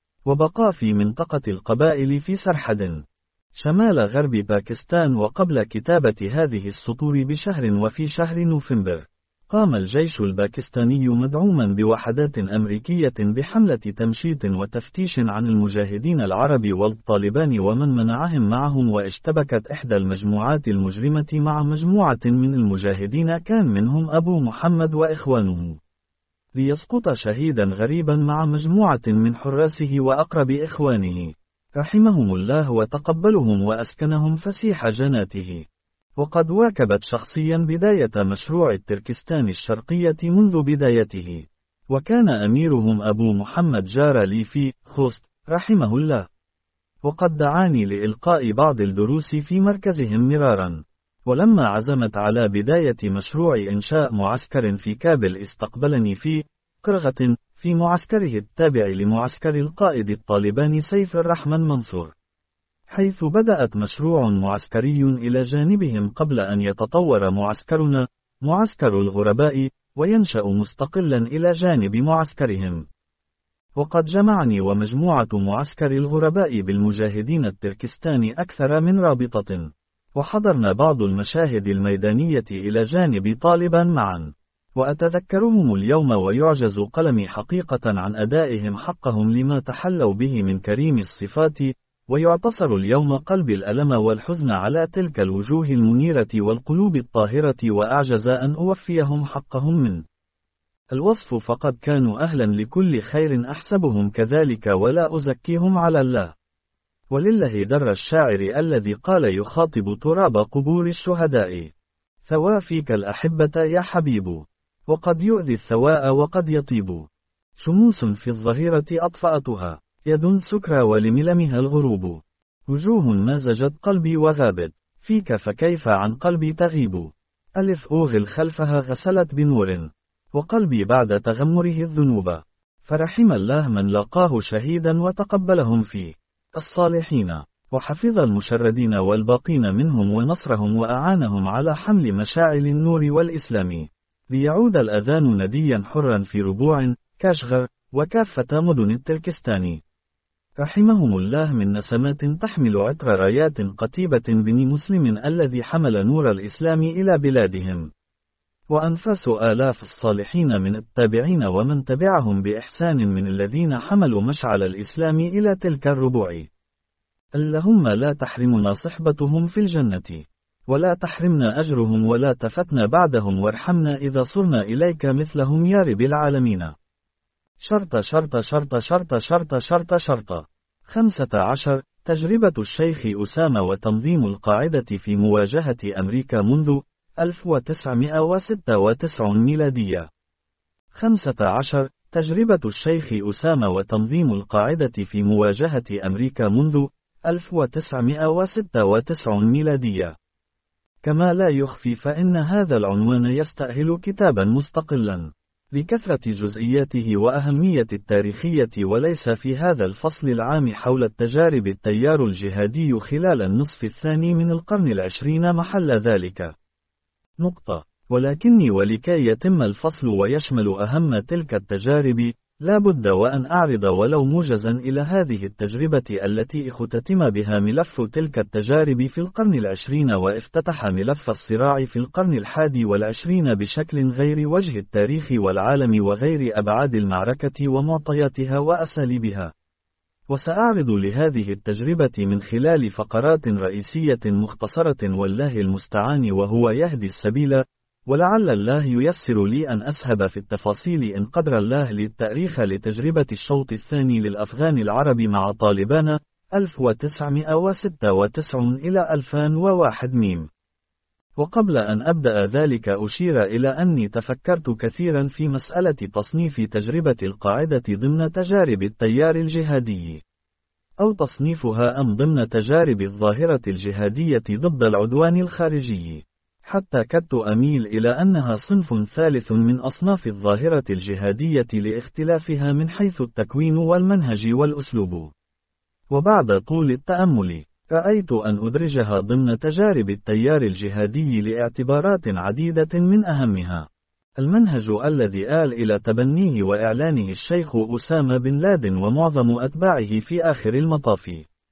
وبقى في منطقة القبائل في سرحد شمال غرب باكستان. وقبل كتابة هذه السطور بشهر، وفي شهر نوفمبر، قام الجيش الباكستاني مدعوما بوحدات أمريكية بحملة تمشيط وتفتيش عن المجاهدين العرب والطالبان ومن منعهم معهم، واشتبكت إحدى المجموعات المجرمة مع مجموعة من المجاهدين كان منهم أبو محمد وإخوانه، ليسقط شهيدا غريبا مع مجموعة من حراسه وأقرب إخوانه رحمهم الله وتقبلهم وأسكنهم فسيح جناته. وقد واكبت شخصيا بداية مشروع التركستان الشرقية منذ بدايته، وكان أميرهم أبو محمد جار لي في خوست رحمه الله، وقد دعاني لإلقاء بعض الدروس في مركزهم مرارا. ولما عزمت على بداية مشروع إنشاء معسكر في كابل استقبلني في قرغة في معسكره التابع لمعسكر القائد الطالباني سيف الرحمن منصور، حيث بدأت مشروع معسكري إلى جانبهم قبل أن يتطور معسكرنا معسكر الغرباء وينشأ مستقلا إلى جانب معسكرهم. وقد جمعني ومجموعة معسكر الغرباء بالمجاهدين التركستاني أكثر من رابطة، وحضرنا بعض المشاهد الميدانية إلى جانب طالبان معا، وأتذكرهم اليوم ويعجز قلمي حقيقة عن أدائهم حقهم لما تحلوا به من كريم الصفات، ويعتصر اليوم قلبي الألم والحزن على تلك الوجوه المنيرة والقلوب الطاهرة، وأعجز أن أوفيهم حقهم من الوصف، فقد كانوا أهلا لكل خير أحسبهم كذلك ولا أزكيهم على الله. ولله در الشاعر الذي قال يخاطب تراب قبور الشهداء: ثوى فيك الأحبة يا حبيب، وقد يؤذي الثواء وقد يطيب، شموس في الظهيرة أطفأتها، يد سكرى ولملمها الغروب، وجوه مازجت قلبي وغابت، فيك فكيف عن قلبي تغيب. ألف أوغل خلفها غسلت بنور، وقلبي بعد تغمره الذنوب. فرحم الله من لقاه شهيدا وتقبلهم فيه الصالحين، وحفظ المشردين والباقين منهم ونصرهم وأعانهم على حمل مشاعل النور والإسلام، ليعود الأذان نديا حرا في ربوع كاشغر وكافة مدن التركستان. رحمهم الله من نسمات تحمل عطر رايات قتيبة بني مسلم الذي حمل نور الإسلام إلى بلادهم، وأنفاس آلاف الصالحين من التابعين ومن تبعهم بإحسان من الذين حملوا مشعل الإسلام إلى تلك الربوع. اللهم لا تحرمنا صحبتهم في الجنة، ولا تحرمنا أجرهم، ولا تفتنا بعدهم، وارحمنا إذا صرنا إليك مثلهم يا رب العالمين. شرط شرط شرط شرط شرط شرط شرط. خمسة عشر. تجربة الشيخ أسامة وتنظيم القاعدة في مواجهة أمريكا منذ ألف وتسعمائة وستة وتسعين ميلادية. خمسة عشر. تجربة الشيخ أسامة وتنظيم القاعدة في مواجهة أمريكا منذ ألف وتسعمائة وستة وتسعين ميلادية. كما لا يخفي فإن هذا العنوان يستأهل كتابا مستقلا لكثرة جزئياته وأهمية التاريخية، وليس في هذا الفصل العام حول التجارب التيار الجهادي خلال النصف الثاني من القرن العشرين محل ذلك. نقطة. ولكني ولكي يتم الفصل ويشمل أهم تلك التجارب، لا بد وأن أعرض ولو موجزا إلى هذه التجربة التي اختتم بها ملف تلك التجارب في القرن العشرين، وافتتح ملف الصراع في القرن الحادي والعشرين بشكل غير وجه التاريخ والعالم وغير أبعاد المعركة ومعطياتها وأساليبها. وسأعرض لهذه التجربة من خلال فقرات رئيسية مختصرة والله المستعان وهو يهدي السبيل، ولعل الله ييسر لي أن أسهب في التفاصيل إن قدر الله للتأريخ لتجربة الشوط الثاني للأفغان العرب مع طالبان ألف وتسعمائة وستة وتسعين إلى ألفين وواحد ميم. وقبل أن أبدأ ذلك أشير إلى أني تفكرت كثيرا في مسألة تصنيف تجربة القاعدة ضمن تجارب التيار الجهادي، أو تصنيفها أم ضمن تجارب الظاهرة الجهادية ضد العدوان الخارجي، حتى كدت أميل إلى أنها صنف ثالث من أصناف الظاهرة الجهادية لاختلافها من حيث التكوين والمنهج والأسلوب. وبعد طول التأمل، رأيت أن أدرجها ضمن تجارب التيار الجهادي لاعتبارات عديدة، من أهمها المنهج الذي آل إلى تبنيه وإعلانه الشيخ أسامة بن لادن ومعظم أتباعه في آخر المطاف،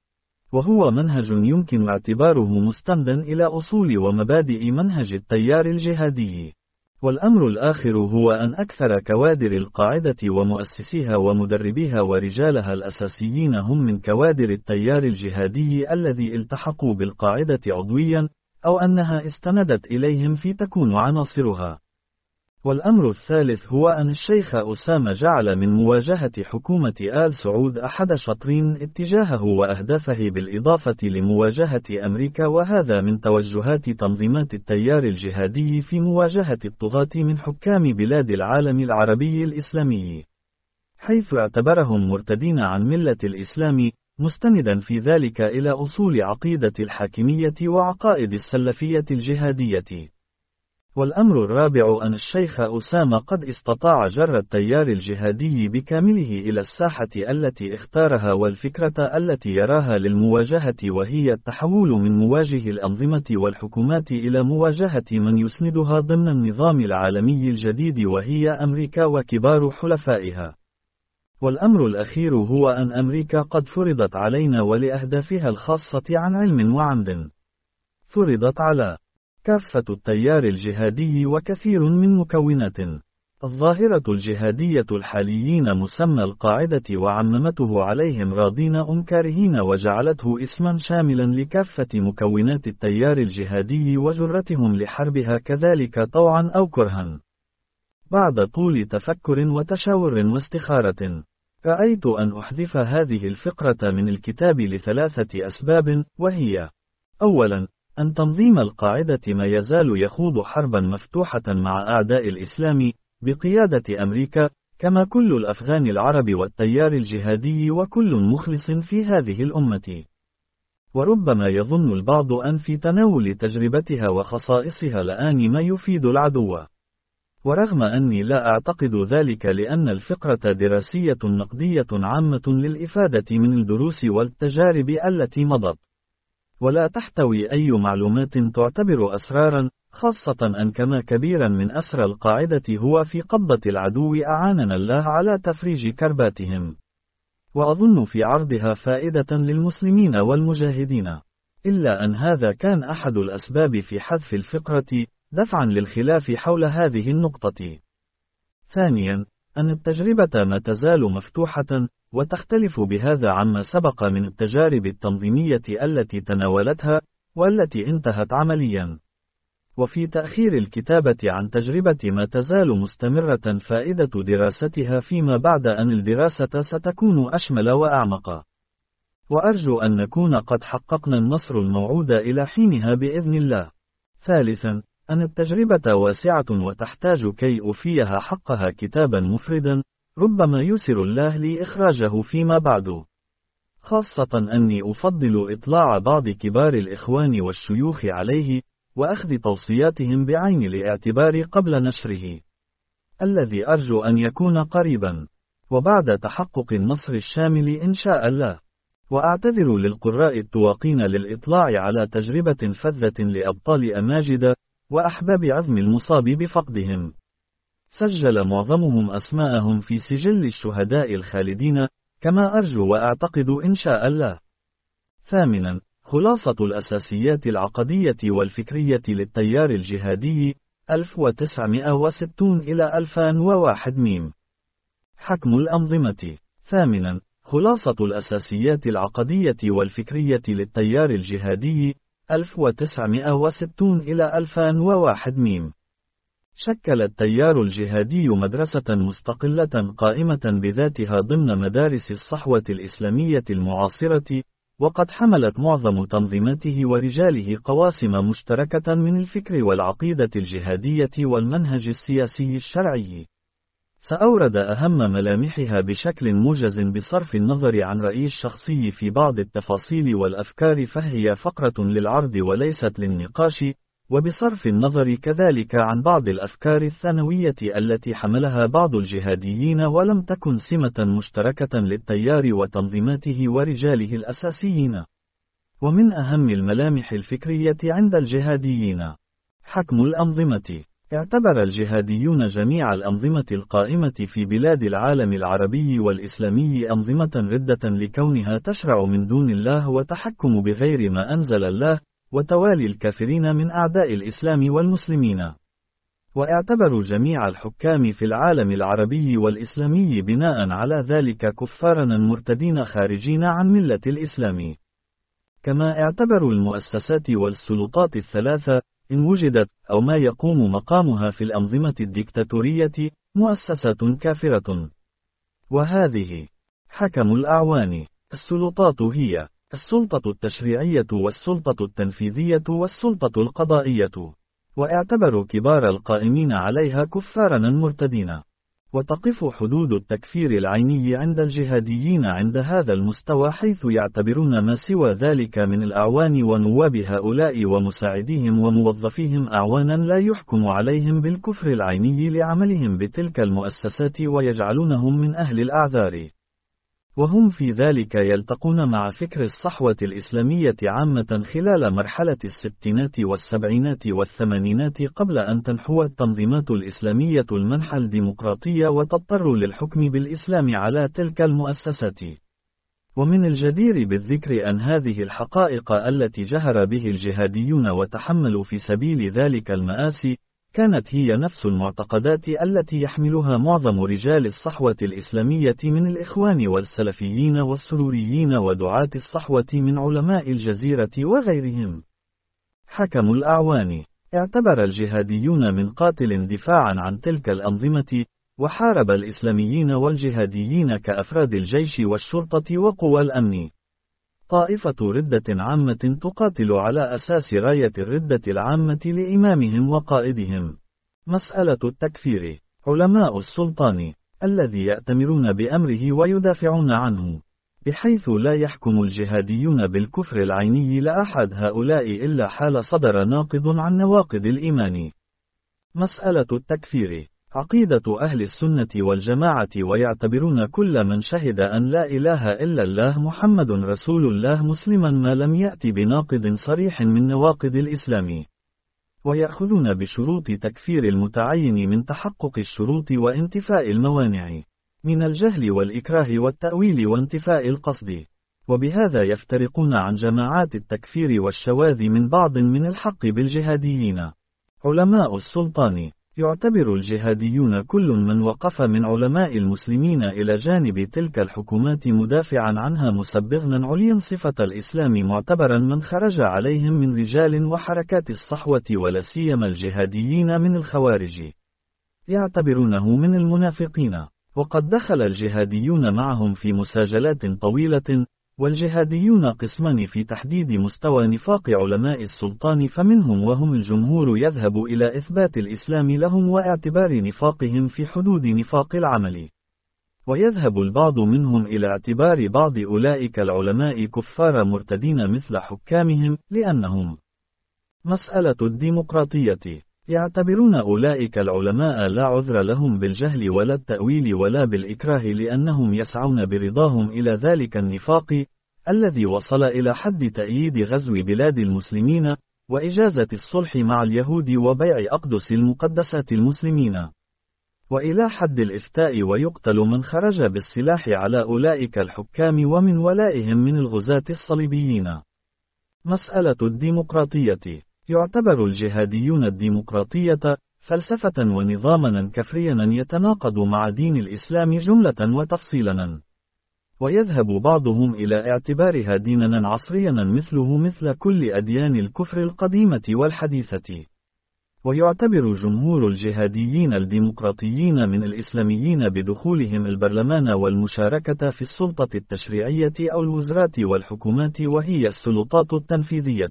وهو منهج يمكن اعتباره مستندا إلى أصول ومبادئ منهج التيار الجهادي. والأمر الآخر هو أن أكثر كوادر القاعدة ومؤسسيها ومدربيها ورجالها الأساسيين هم من كوادر التيار الجهادي الذي التحقوا بالقاعدة عضويا، أو أنها استندت إليهم في تكون عناصرها. والأمر الثالث هو أن الشيخ أسامة جعل من مواجهة حكومة آل سعود أحد شطرين اتجاهه وأهدافه بالإضافة لمواجهة أمريكا، وهذا من توجهات تنظيمات التيار الجهادي في مواجهة الطغاة من حكام بلاد العالم العربي الإسلامي، حيث اعتبرهم مرتدين عن ملة الإسلام، مستندا في ذلك إلى أصول عقيدة الحاكمية وعقائد السلفية الجهادية. والأمر الرابع أن الشيخ أسامة قد استطاع جر التيار الجهادي بكامله إلى الساحة التي اختارها والفكرة التي يراها للمواجهة، وهي التحول من مواجه الأنظمة والحكومات إلى مواجهة من يسندها ضمن النظام العالمي الجديد، وهي أمريكا وكبار حلفائها. والأمر الأخير هو أن أمريكا قد فرضت علينا ولأهدافها الخاصة عن علم وعمد، فرضت على كافة التيار الجهادي وكثير من مكونات الظاهرة الجهادية الحاليين مسمى القاعدة، وعممته عليهم راضين أم كارهين، وجعلته اسما شاملا لكافة مكونات التيار الجهادي وجرتهم لحربها كذلك طوعا أو كرها. بعد طول تفكر وتشاور واستخارة، رأيت أن أحذف هذه الفقرة من الكتاب لثلاثة أسباب، وهي: أولا، أن تنظيم القاعدة ما يزال يخوض حربا مفتوحة مع أعداء الإسلام بقيادة أمريكا، كما كل الأفغان العرب والتيار الجهادي وكل مخلص في هذه الأمة. وربما يظن البعض أن في تناول تجربتها وخصائصها لآن ما يفيد العدو. ورغم أني لا أعتقد ذلك، لأن الفقرة دراسية نقدية عامة للإفادة من الدروس والتجارب التي مضت، ولا تحتوي أي معلومات تعتبر أسرارا، خاصة أن كما كبيرا من أسرى القاعدة هو في قبضة العدو أعاننا الله على تفريج كرباتهم. وأظن في عرضها فائدة للمسلمين والمجاهدين، إلا أن هذا كان أحد الأسباب في حذف الفقرة، دفعا للخلاف حول هذه النقطة. ثانيا، أن التجربة ما تزال مفتوحة، وتختلف بهذا عما سبق من التجارب التنظيمية التي تناولتها، والتي انتهت عمليا. وفي تأخير الكتابة عن تجربة ما تزال مستمرة فائدة دراستها فيما بعد أن الدراسة ستكون أشمل وأعمق. وأرجو أن نكون قد حققنا النصر الموعود إلى حينها بإذن الله. ثالثا، أن التجربة واسعة وتحتاج كي أوفيها حقها كتابا مفردا، ربما يسر الله لي إخراجه فيما بعد، خاصة أني أفضل إطلاع بعض كبار الإخوان والشيوخ عليه، وأخذ توصياتهم بعين الاعتبار قبل نشره، الذي أرجو أن يكون قريبا، وبعد تحقق النصر الشامل إن شاء الله. وأعتذر للقراء التواقين للإطلاع على تجربة فذة لأبطال أماجد، وأحباب عظم المصاب بفقدهم. سجل معظمهم أسماءهم في سجل الشهداء الخالدين، كما أرجو وأعتقد إن شاء الله. ثامنا، خلاصة الأساسيات العقدية والفكرية للتيار الجهادي ألف وتسعمائة وستين إلى ألفين وواحد ميم. حكم الأنظمة. ثامنا، خلاصة الأساسيات العقدية والفكرية للتيار الجهادي ألف وتسعمائة وستين إلى ألفين وواحد ميم. شكل التيار الجهادي مدرسة مستقلة قائمة بذاتها ضمن مدارس الصحوة الإسلامية المعاصرة، وقد حملت معظم تنظيماته ورجاله قواسم مشتركة من الفكر والعقيدة الجهادية والمنهج السياسي الشرعي. سأورد أهم ملامحها بشكل موجز بصرف النظر عن رأيي الشخصي في بعض التفاصيل والأفكار، فهي فقرة للعرض وليست للنقاش، وبصرف النظر كذلك عن بعض الأفكار الثانوية التي حملها بعض الجهاديين ولم تكن سمة مشتركة للتيار وتنظيماته ورجاله الأساسيين. ومن أهم الملامح الفكرية عند الجهاديين حكم الأنظمة. اعتبر الجهاديون جميع الأنظمة القائمة في بلاد العالم العربي والإسلامي أنظمة ردة لكونها تشرع من دون الله وتحكم بغير ما أنزل الله، وتوالي الكافرين من أعداء الإسلام والمسلمين. واعتبروا جميع الحكام في العالم العربي والإسلامي بناء على ذلك كفارا مرتدين خارجين عن ملة الإسلام. كما اعتبروا المؤسسات والسلطات الثلاثة إن وجدت أو ما يقوم مقامها في الأنظمة الديكتاتورية مؤسسة كافرة. وهذه حكم الأعوان. السلطات هي السلطة التشريعية والسلطة التنفيذية والسلطة القضائية، واعتبروا كبار القائمين عليها كفارا مرتدين. وتقف حدود التكفير العيني عند الجهاديين عند هذا المستوى، حيث يعتبرون ما سوى ذلك من الأعوان ونواب هؤلاء ومساعديهم وموظفيهم أعوانا لا يحكم عليهم بالكفر العيني لعملهم بتلك المؤسسات، ويجعلونهم من أهل الأعذار. وهم في ذلك يلتقون مع فكر الصحوة الإسلامية عامة خلال مرحلة الستينات والسبعينات والثمانينات، قبل أن تنحو التنظيمات الإسلامية المنحى الديمقراطية وتضطر للحكم بالإسلام على تلك المؤسسات. ومن الجدير بالذكر أن هذه الحقائق التي جهر به الجهاديون وتحملوا في سبيل ذلك المآسي، كانت هي نفس المعتقدات التي يحملها معظم رجال الصحوة الإسلامية من الإخوان والسلفيين والسروريين ودعاة الصحوة من علماء الجزيرة وغيرهم. حكم الأعوان. اعتبر الجهاديون من قاتل دفاعا عن تلك الأنظمة، وحارب الإسلاميين والجهاديين كأفراد الجيش والشرطة وقوى الأمن. طائفة ردة عامة تقاتل على أساس راية الردة العامة لإمامهم وقائدهم. مسألة التكفير. علماء السلطان الذي يأتمرون بأمره ويدافعون عنه. بحيث لا يحكم الجهاديون بالكفر العيني لأحد هؤلاء إلا حال صدر ناقض عن نواقض الإيمان. مسألة التكفير. عقيدة أهل السنة والجماعة ويعتبرون كل من شهد أن لا إله إلا الله محمد رسول الله مسلما ما لم يأت بناقض صريح من نواقض الإسلام، ويأخذون بشروط تكفير المتعين من تحقق الشروط وانتفاء الموانع، من الجهل والإكراه والتأويل وانتفاء القصد، وبهذا يفترقون عن جماعات التكفير والشواذ من بعض من الحق بالجهاديين. علماء السلطان. يعتبر الجهاديون كل من وقف من علماء المسلمين إلى جانب تلك الحكومات مدافعا عنها مسبغا عليا صفة الإسلام معتبرا من خرج عليهم من رجال وحركات الصحوة ولا سيما الجهاديين من الخوارج، يعتبرونه من المنافقين، وقد دخل الجهاديون معهم في مساجلات طويلة. والجهاديون قسمان في تحديد مستوى نفاق علماء السلطان، فمنهم وهم الجمهور يذهب إلى إثبات الإسلام لهم واعتبار نفاقهم في حدود نفاق العمل، ويذهب البعض منهم إلى اعتبار بعض أولئك العلماء كفار مرتدين مثل حكامهم، لأنهم مسألة الديمقراطية. يعتبرون أولئك العلماء لا عذر لهم بالجهل ولا التأويل ولا بالإكراه، لأنهم يسعون برضاهم إلى ذلك النفاق الذي وصل إلى حد تأييد غزو بلاد المسلمين، وإجازة الصلح مع اليهود وبيع أقدس المقدسات المسلمين، وإلى حد الإفتاء ويقتل من خرج بالسلاح على أولئك الحكام ومن ولائهم من الغزاة الصليبيين. مسألة الديمقراطية. يعتبر الجهاديون الديمقراطية فلسفة ونظاما كفريا يتناقض مع دين الإسلام جملة وتفصيلا، ويذهب بعضهم إلى اعتبارها دينا عصريا مثله مثل كل أديان الكفر القديمة والحديثة. ويعتبر جمهور الجهاديين الديمقراطيين من الإسلاميين بدخولهم البرلمان والمشاركة في السلطة التشريعية أو الوزارات والحكومات وهي السلطات التنفيذية،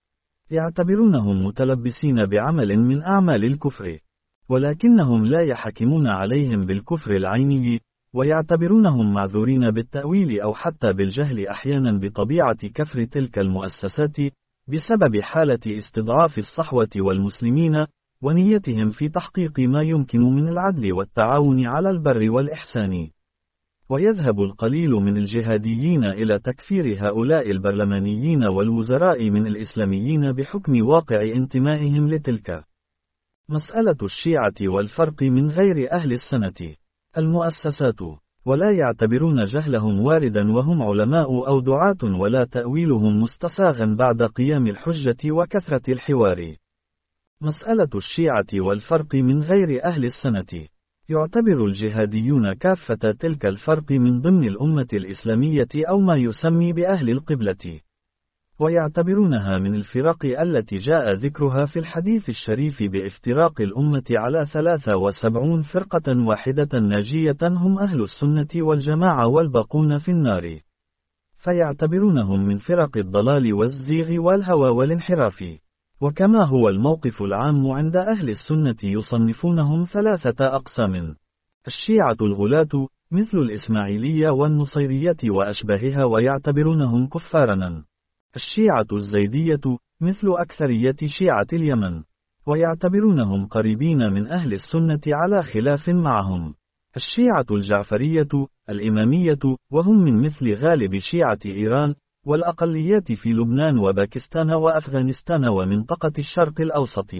يعتبرونهم متلبسين بعمل من أعمال الكفر، ولكنهم لا يحكمون عليهم بالكفر العيني، ويعتبرونهم معذورين بالتأويل أو حتى بالجهل أحيانا بطبيعة كفر تلك المؤسسات بسبب حالة استضعاف الصحوة والمسلمين، ونيتهم في تحقيق ما يمكن من العدل والتعاون على البر والإحسان. ويذهب القليل من الجهاديين إلى تكفير هؤلاء البرلمانيين والوزراء من الإسلاميين بحكم واقع انتمائهم لتلك. مسألة الشيعة والفرق من غير أهل السنة. المؤسسات. ولا يعتبرون جهلهم واردا وهم علماء أو دعاة ولا تأويلهم مستساغا بعد قيام الحجة وكثرة الحوار. مسألة الشيعة والفرق من غير أهل السنة. يعتبر الجهاديون كافة تلك الفرق من ضمن الأمة الإسلامية أو ما يسمي بأهل القبلة، ويعتبرونها من الفرق التي جاء ذكرها في الحديث الشريف بافتراق الأمة على ثلاث وسبعين فرقة واحدة ناجية هم أهل السنة والجماعة والباقون في النار، فيعتبرونهم من فرق الضلال والزيغ والهوى والانحراف. وكما هو الموقف العام عند أهل السنة يصنفونهم ثلاثة أقسام: الشيعة الغلاة مثل الإسماعيلية والنصيرية وأشباهها ويعتبرونهم كفارا، الشيعة الزيدية مثل أكثرية شيعة اليمن ويعتبرونهم قريبين من أهل السنة على خلاف معهم، الشيعة الجعفرية الإمامية وهم من مثل غالب شيعة إيران والأقليات في لبنان وباكستان وأفغانستان ومنطقة الشرق الأوسط.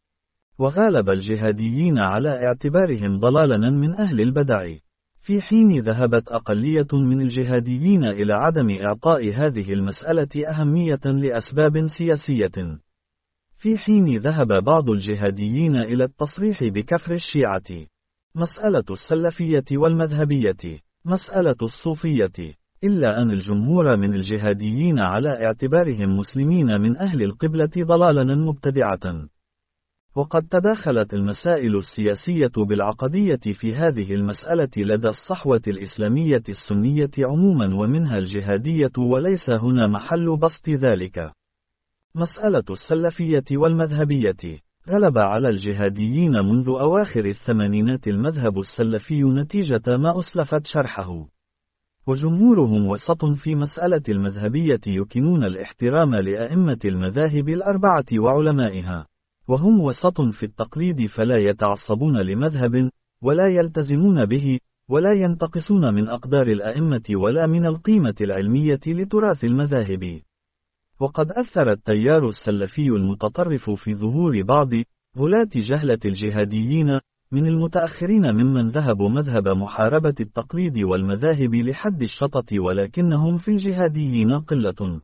وغالب الجهاديين على اعتبارهم ضلالا من أهل البدع، في حين ذهبت أقلية من الجهاديين إلى عدم إعطاء هذه المسألة أهمية لأسباب سياسية، في حين ذهب بعض الجهاديين إلى التصريح بكفر الشيعة. مسألة السلفية والمذهبية. مسألة الصوفية. إلا أن الجمهور من الجهاديين على اعتبارهم مسلمين من أهل القبلة ضلالا مبتدعة. وقد تداخلت المسائل السياسية بالعقدية في هذه المسألة لدى الصحوة الإسلامية السنية عموما ومنها الجهادية، وليس هنا محل بسط ذلك. مسألة السلفية والمذهبية. غلب على الجهاديين منذ أواخر الثمانينات المذهب السلفي نتيجة ما أسلفت شرحه، وجمهورهم وسط في مسألة المذهبية يكنون الاحترام لأئمة المذاهب الأربعة وعلمائها، وهم وسط في التقليد فلا يتعصبون لمذهب، ولا يلتزمون به، ولا ينتقصون من أقدار الأئمة ولا من القيمة العلمية لتراث المذاهب. وقد أثر التيار السلفي المتطرف في ظهور بعض غلاة جهلة الجهاديين من المتأخرين ممن ذهبوا مذهب محاربة التقليد والمذاهب لحد الشطط، ولكنهم في الجهاديين قلة.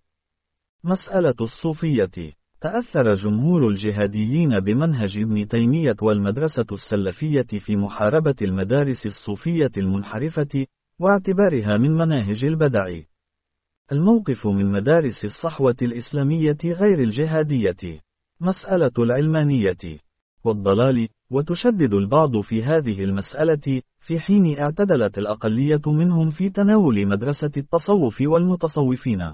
مسألة الصوفية. تأثر جمهور الجهاديين بمنهج ابن تيمية والمدرسة السلفية في محاربة المدارس الصوفية المنحرفة، واعتبارها من مناهج البدع. الموقف من مدارس الصحوة الإسلامية غير الجهادية. مسألة العلمانية والضلال. وتشدد البعض في هذه المسألة، في حين اعتدلت الأقلية منهم في تناول مدرسة التصوف والمتصوفين.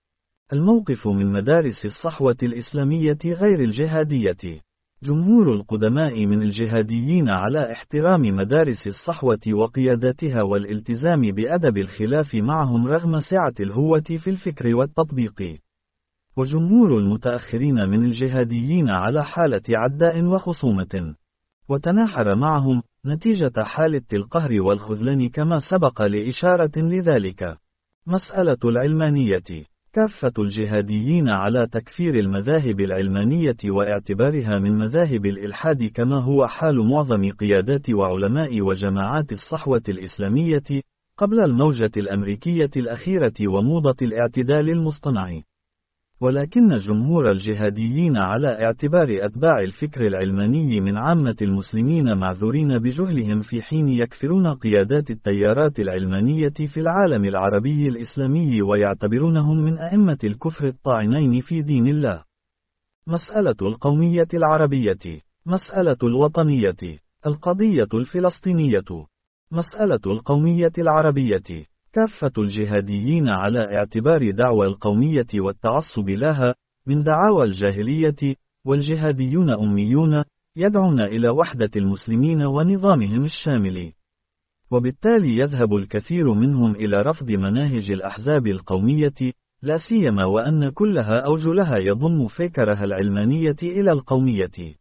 الموقف من مدارس الصحوة الإسلامية غير الجهادية. جمهور القدماء من الجهاديين على احترام مدارس الصحوة وقياداتها والالتزام بأدب الخلاف معهم رغم سعة الهوة في الفكر والتطبيق. وجمهور المتأخرين من الجهاديين على حالة عداء وخصومة، وتناحر معهم نتيجة حالة القهر والخذلان كما سبق لإشارة لذلك. مسألة العلمانية. كافة الجهاديين على تكفير المذاهب العلمانية واعتبارها من مذاهب الإلحاد، كما هو حال معظم قيادات وعلماء وجماعات الصحوة الإسلامية قبل الموجة الأمريكية الأخيرة وموضة الاعتدال المصطنع. ولكن جمهور الجهاديين على اعتبار أتباع الفكر العلماني من عامة المسلمين معذورين بجهلهم، في حين يكفرون قيادات التيارات العلمانية في العالم العربي الإسلامي ويعتبرونهم من أئمة الكفر الطاعنين في دين الله. مسألة القومية العربية. مسألة الوطنية. القضية الفلسطينية. مسألة القومية العربية. كافة الجهاديين على اعتبار دعوى القومية والتعصب لها من دعاوى الجاهلية، والجهاديون أميون يدعون إلى وحدة المسلمين ونظامهم الشامل. وبالتالي يذهب الكثير منهم إلى رفض مناهج الأحزاب القومية، لا سيما وأن كلها أوجلها يضم فكرها العلمانية إلى القومية.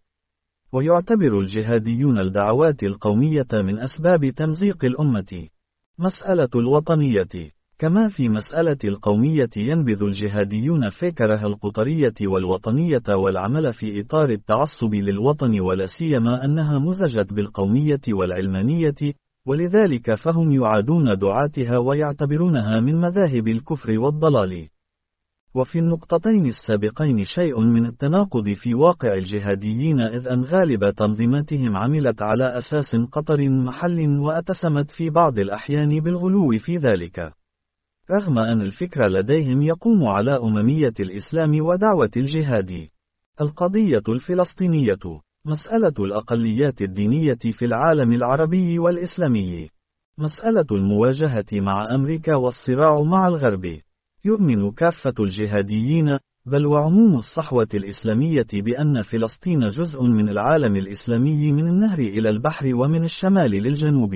ويعتبر الجهاديون الدعوات القومية من أسباب تمزيق الأمة. مسألة الوطنية. كما في مسألة القومية ينبذ الجهاديون فكرها القطرية والوطنية والعمل في إطار التعصب للوطن، ولا سيما أنها مزجت بالقومية والعلمانية، ولذلك فهم يعادون دعاتها ويعتبرونها من مذاهب الكفر والضلال. وفي النقطتين السابقين شيء من التناقض في واقع الجهاديين، إذ أن غالب تنظيماتهم عملت على أساس قطر محل، وأتسمت في بعض الأحيان بالغلو في ذلك، رغم أن الفكر لديهم يقوم على أممية الإسلام ودعوة الجهاد. القضية الفلسطينية. مسألة الأقليات الدينية في العالم العربي والإسلامي. مسألة المواجهة مع أمريكا والصراع مع الغرب. يؤمن كافة الجهاديين، بل وعموم الصحوة الإسلامية، بأن فلسطين جزء من العالم الإسلامي من النهر إلى البحر ومن الشمال للجنوب.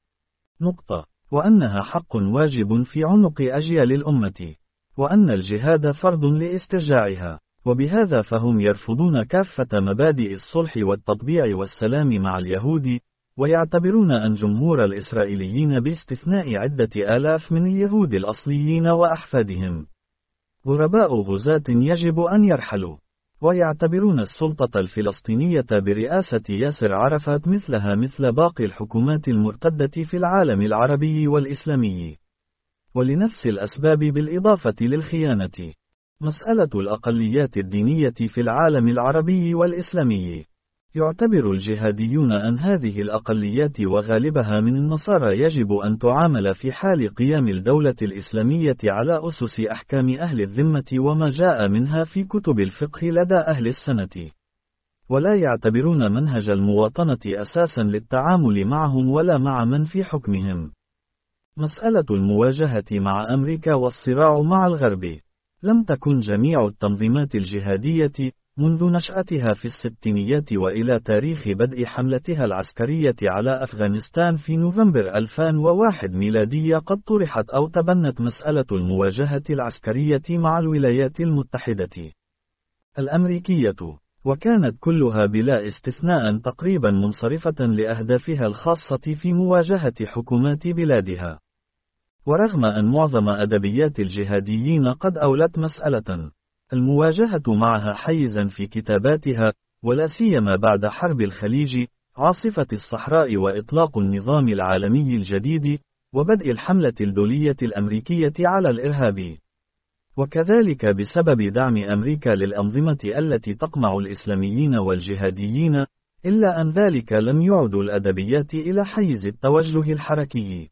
نقطة. وأنها حق واجب في عنق أجيال الأمة، وأن الجهاد فرض لاسترجاعها. وبهذا فهم يرفضون كافة مبادئ الصلح والتطبيع والسلام مع اليهود، ويعتبرون أن جمهور الإسرائيليين باستثناء عدة آلاف من اليهود الأصليين وأحفادهم غرباء غزاة يجب أن يرحلوا. ويعتبرون السلطة الفلسطينية برئاسة ياسر عرفات مثلها مثل باقي الحكومات المرتدة في العالم العربي والإسلامي، ولنفس الأسباب بالإضافة للخيانة. مسألة الأقليات الدينية في العالم العربي والإسلامي. يعتبر الجهاديون أن هذه الأقليات وغالبها من النصارى يجب أن تعامل في حال قيام الدولة الإسلامية على أسس أحكام أهل الذمة وما جاء منها في كتب الفقه لدى أهل السنة، ولا يعتبرون منهج المواطنة أساسا للتعامل معهم ولا مع من في حكمهم. مسألة المواجهة مع أمريكا والصراع مع الغرب. لم تكن جميع التنظيمات الجهادية منذ نشأتها في الستينيات وإلى تاريخ بدء حملتها العسكرية على أفغانستان في نوفمبر ألفين وواحد ميلادية قد طرحت أو تبنت مسألة المواجهة العسكرية مع الولايات المتحدة الأمريكية، وكانت كلها بلا استثناء تقريبا منصرفة لأهدافها الخاصة في مواجهة حكومات بلادها. ورغم أن معظم أدبيات الجهاديين قد أولت مسألة المواجهة معها حيزا في كتاباتها، ولا سيما بعد حرب الخليج، عاصفة الصحراء وإطلاق النظام العالمي الجديد، وبدء الحملة الدولية الأمريكية على الإرهاب، وكذلك بسبب دعم أمريكا للأنظمة التي تقمع الإسلاميين والجهاديين، إلا أن ذلك لم يعد الأدبيات إلى حيز التوجه الحركي.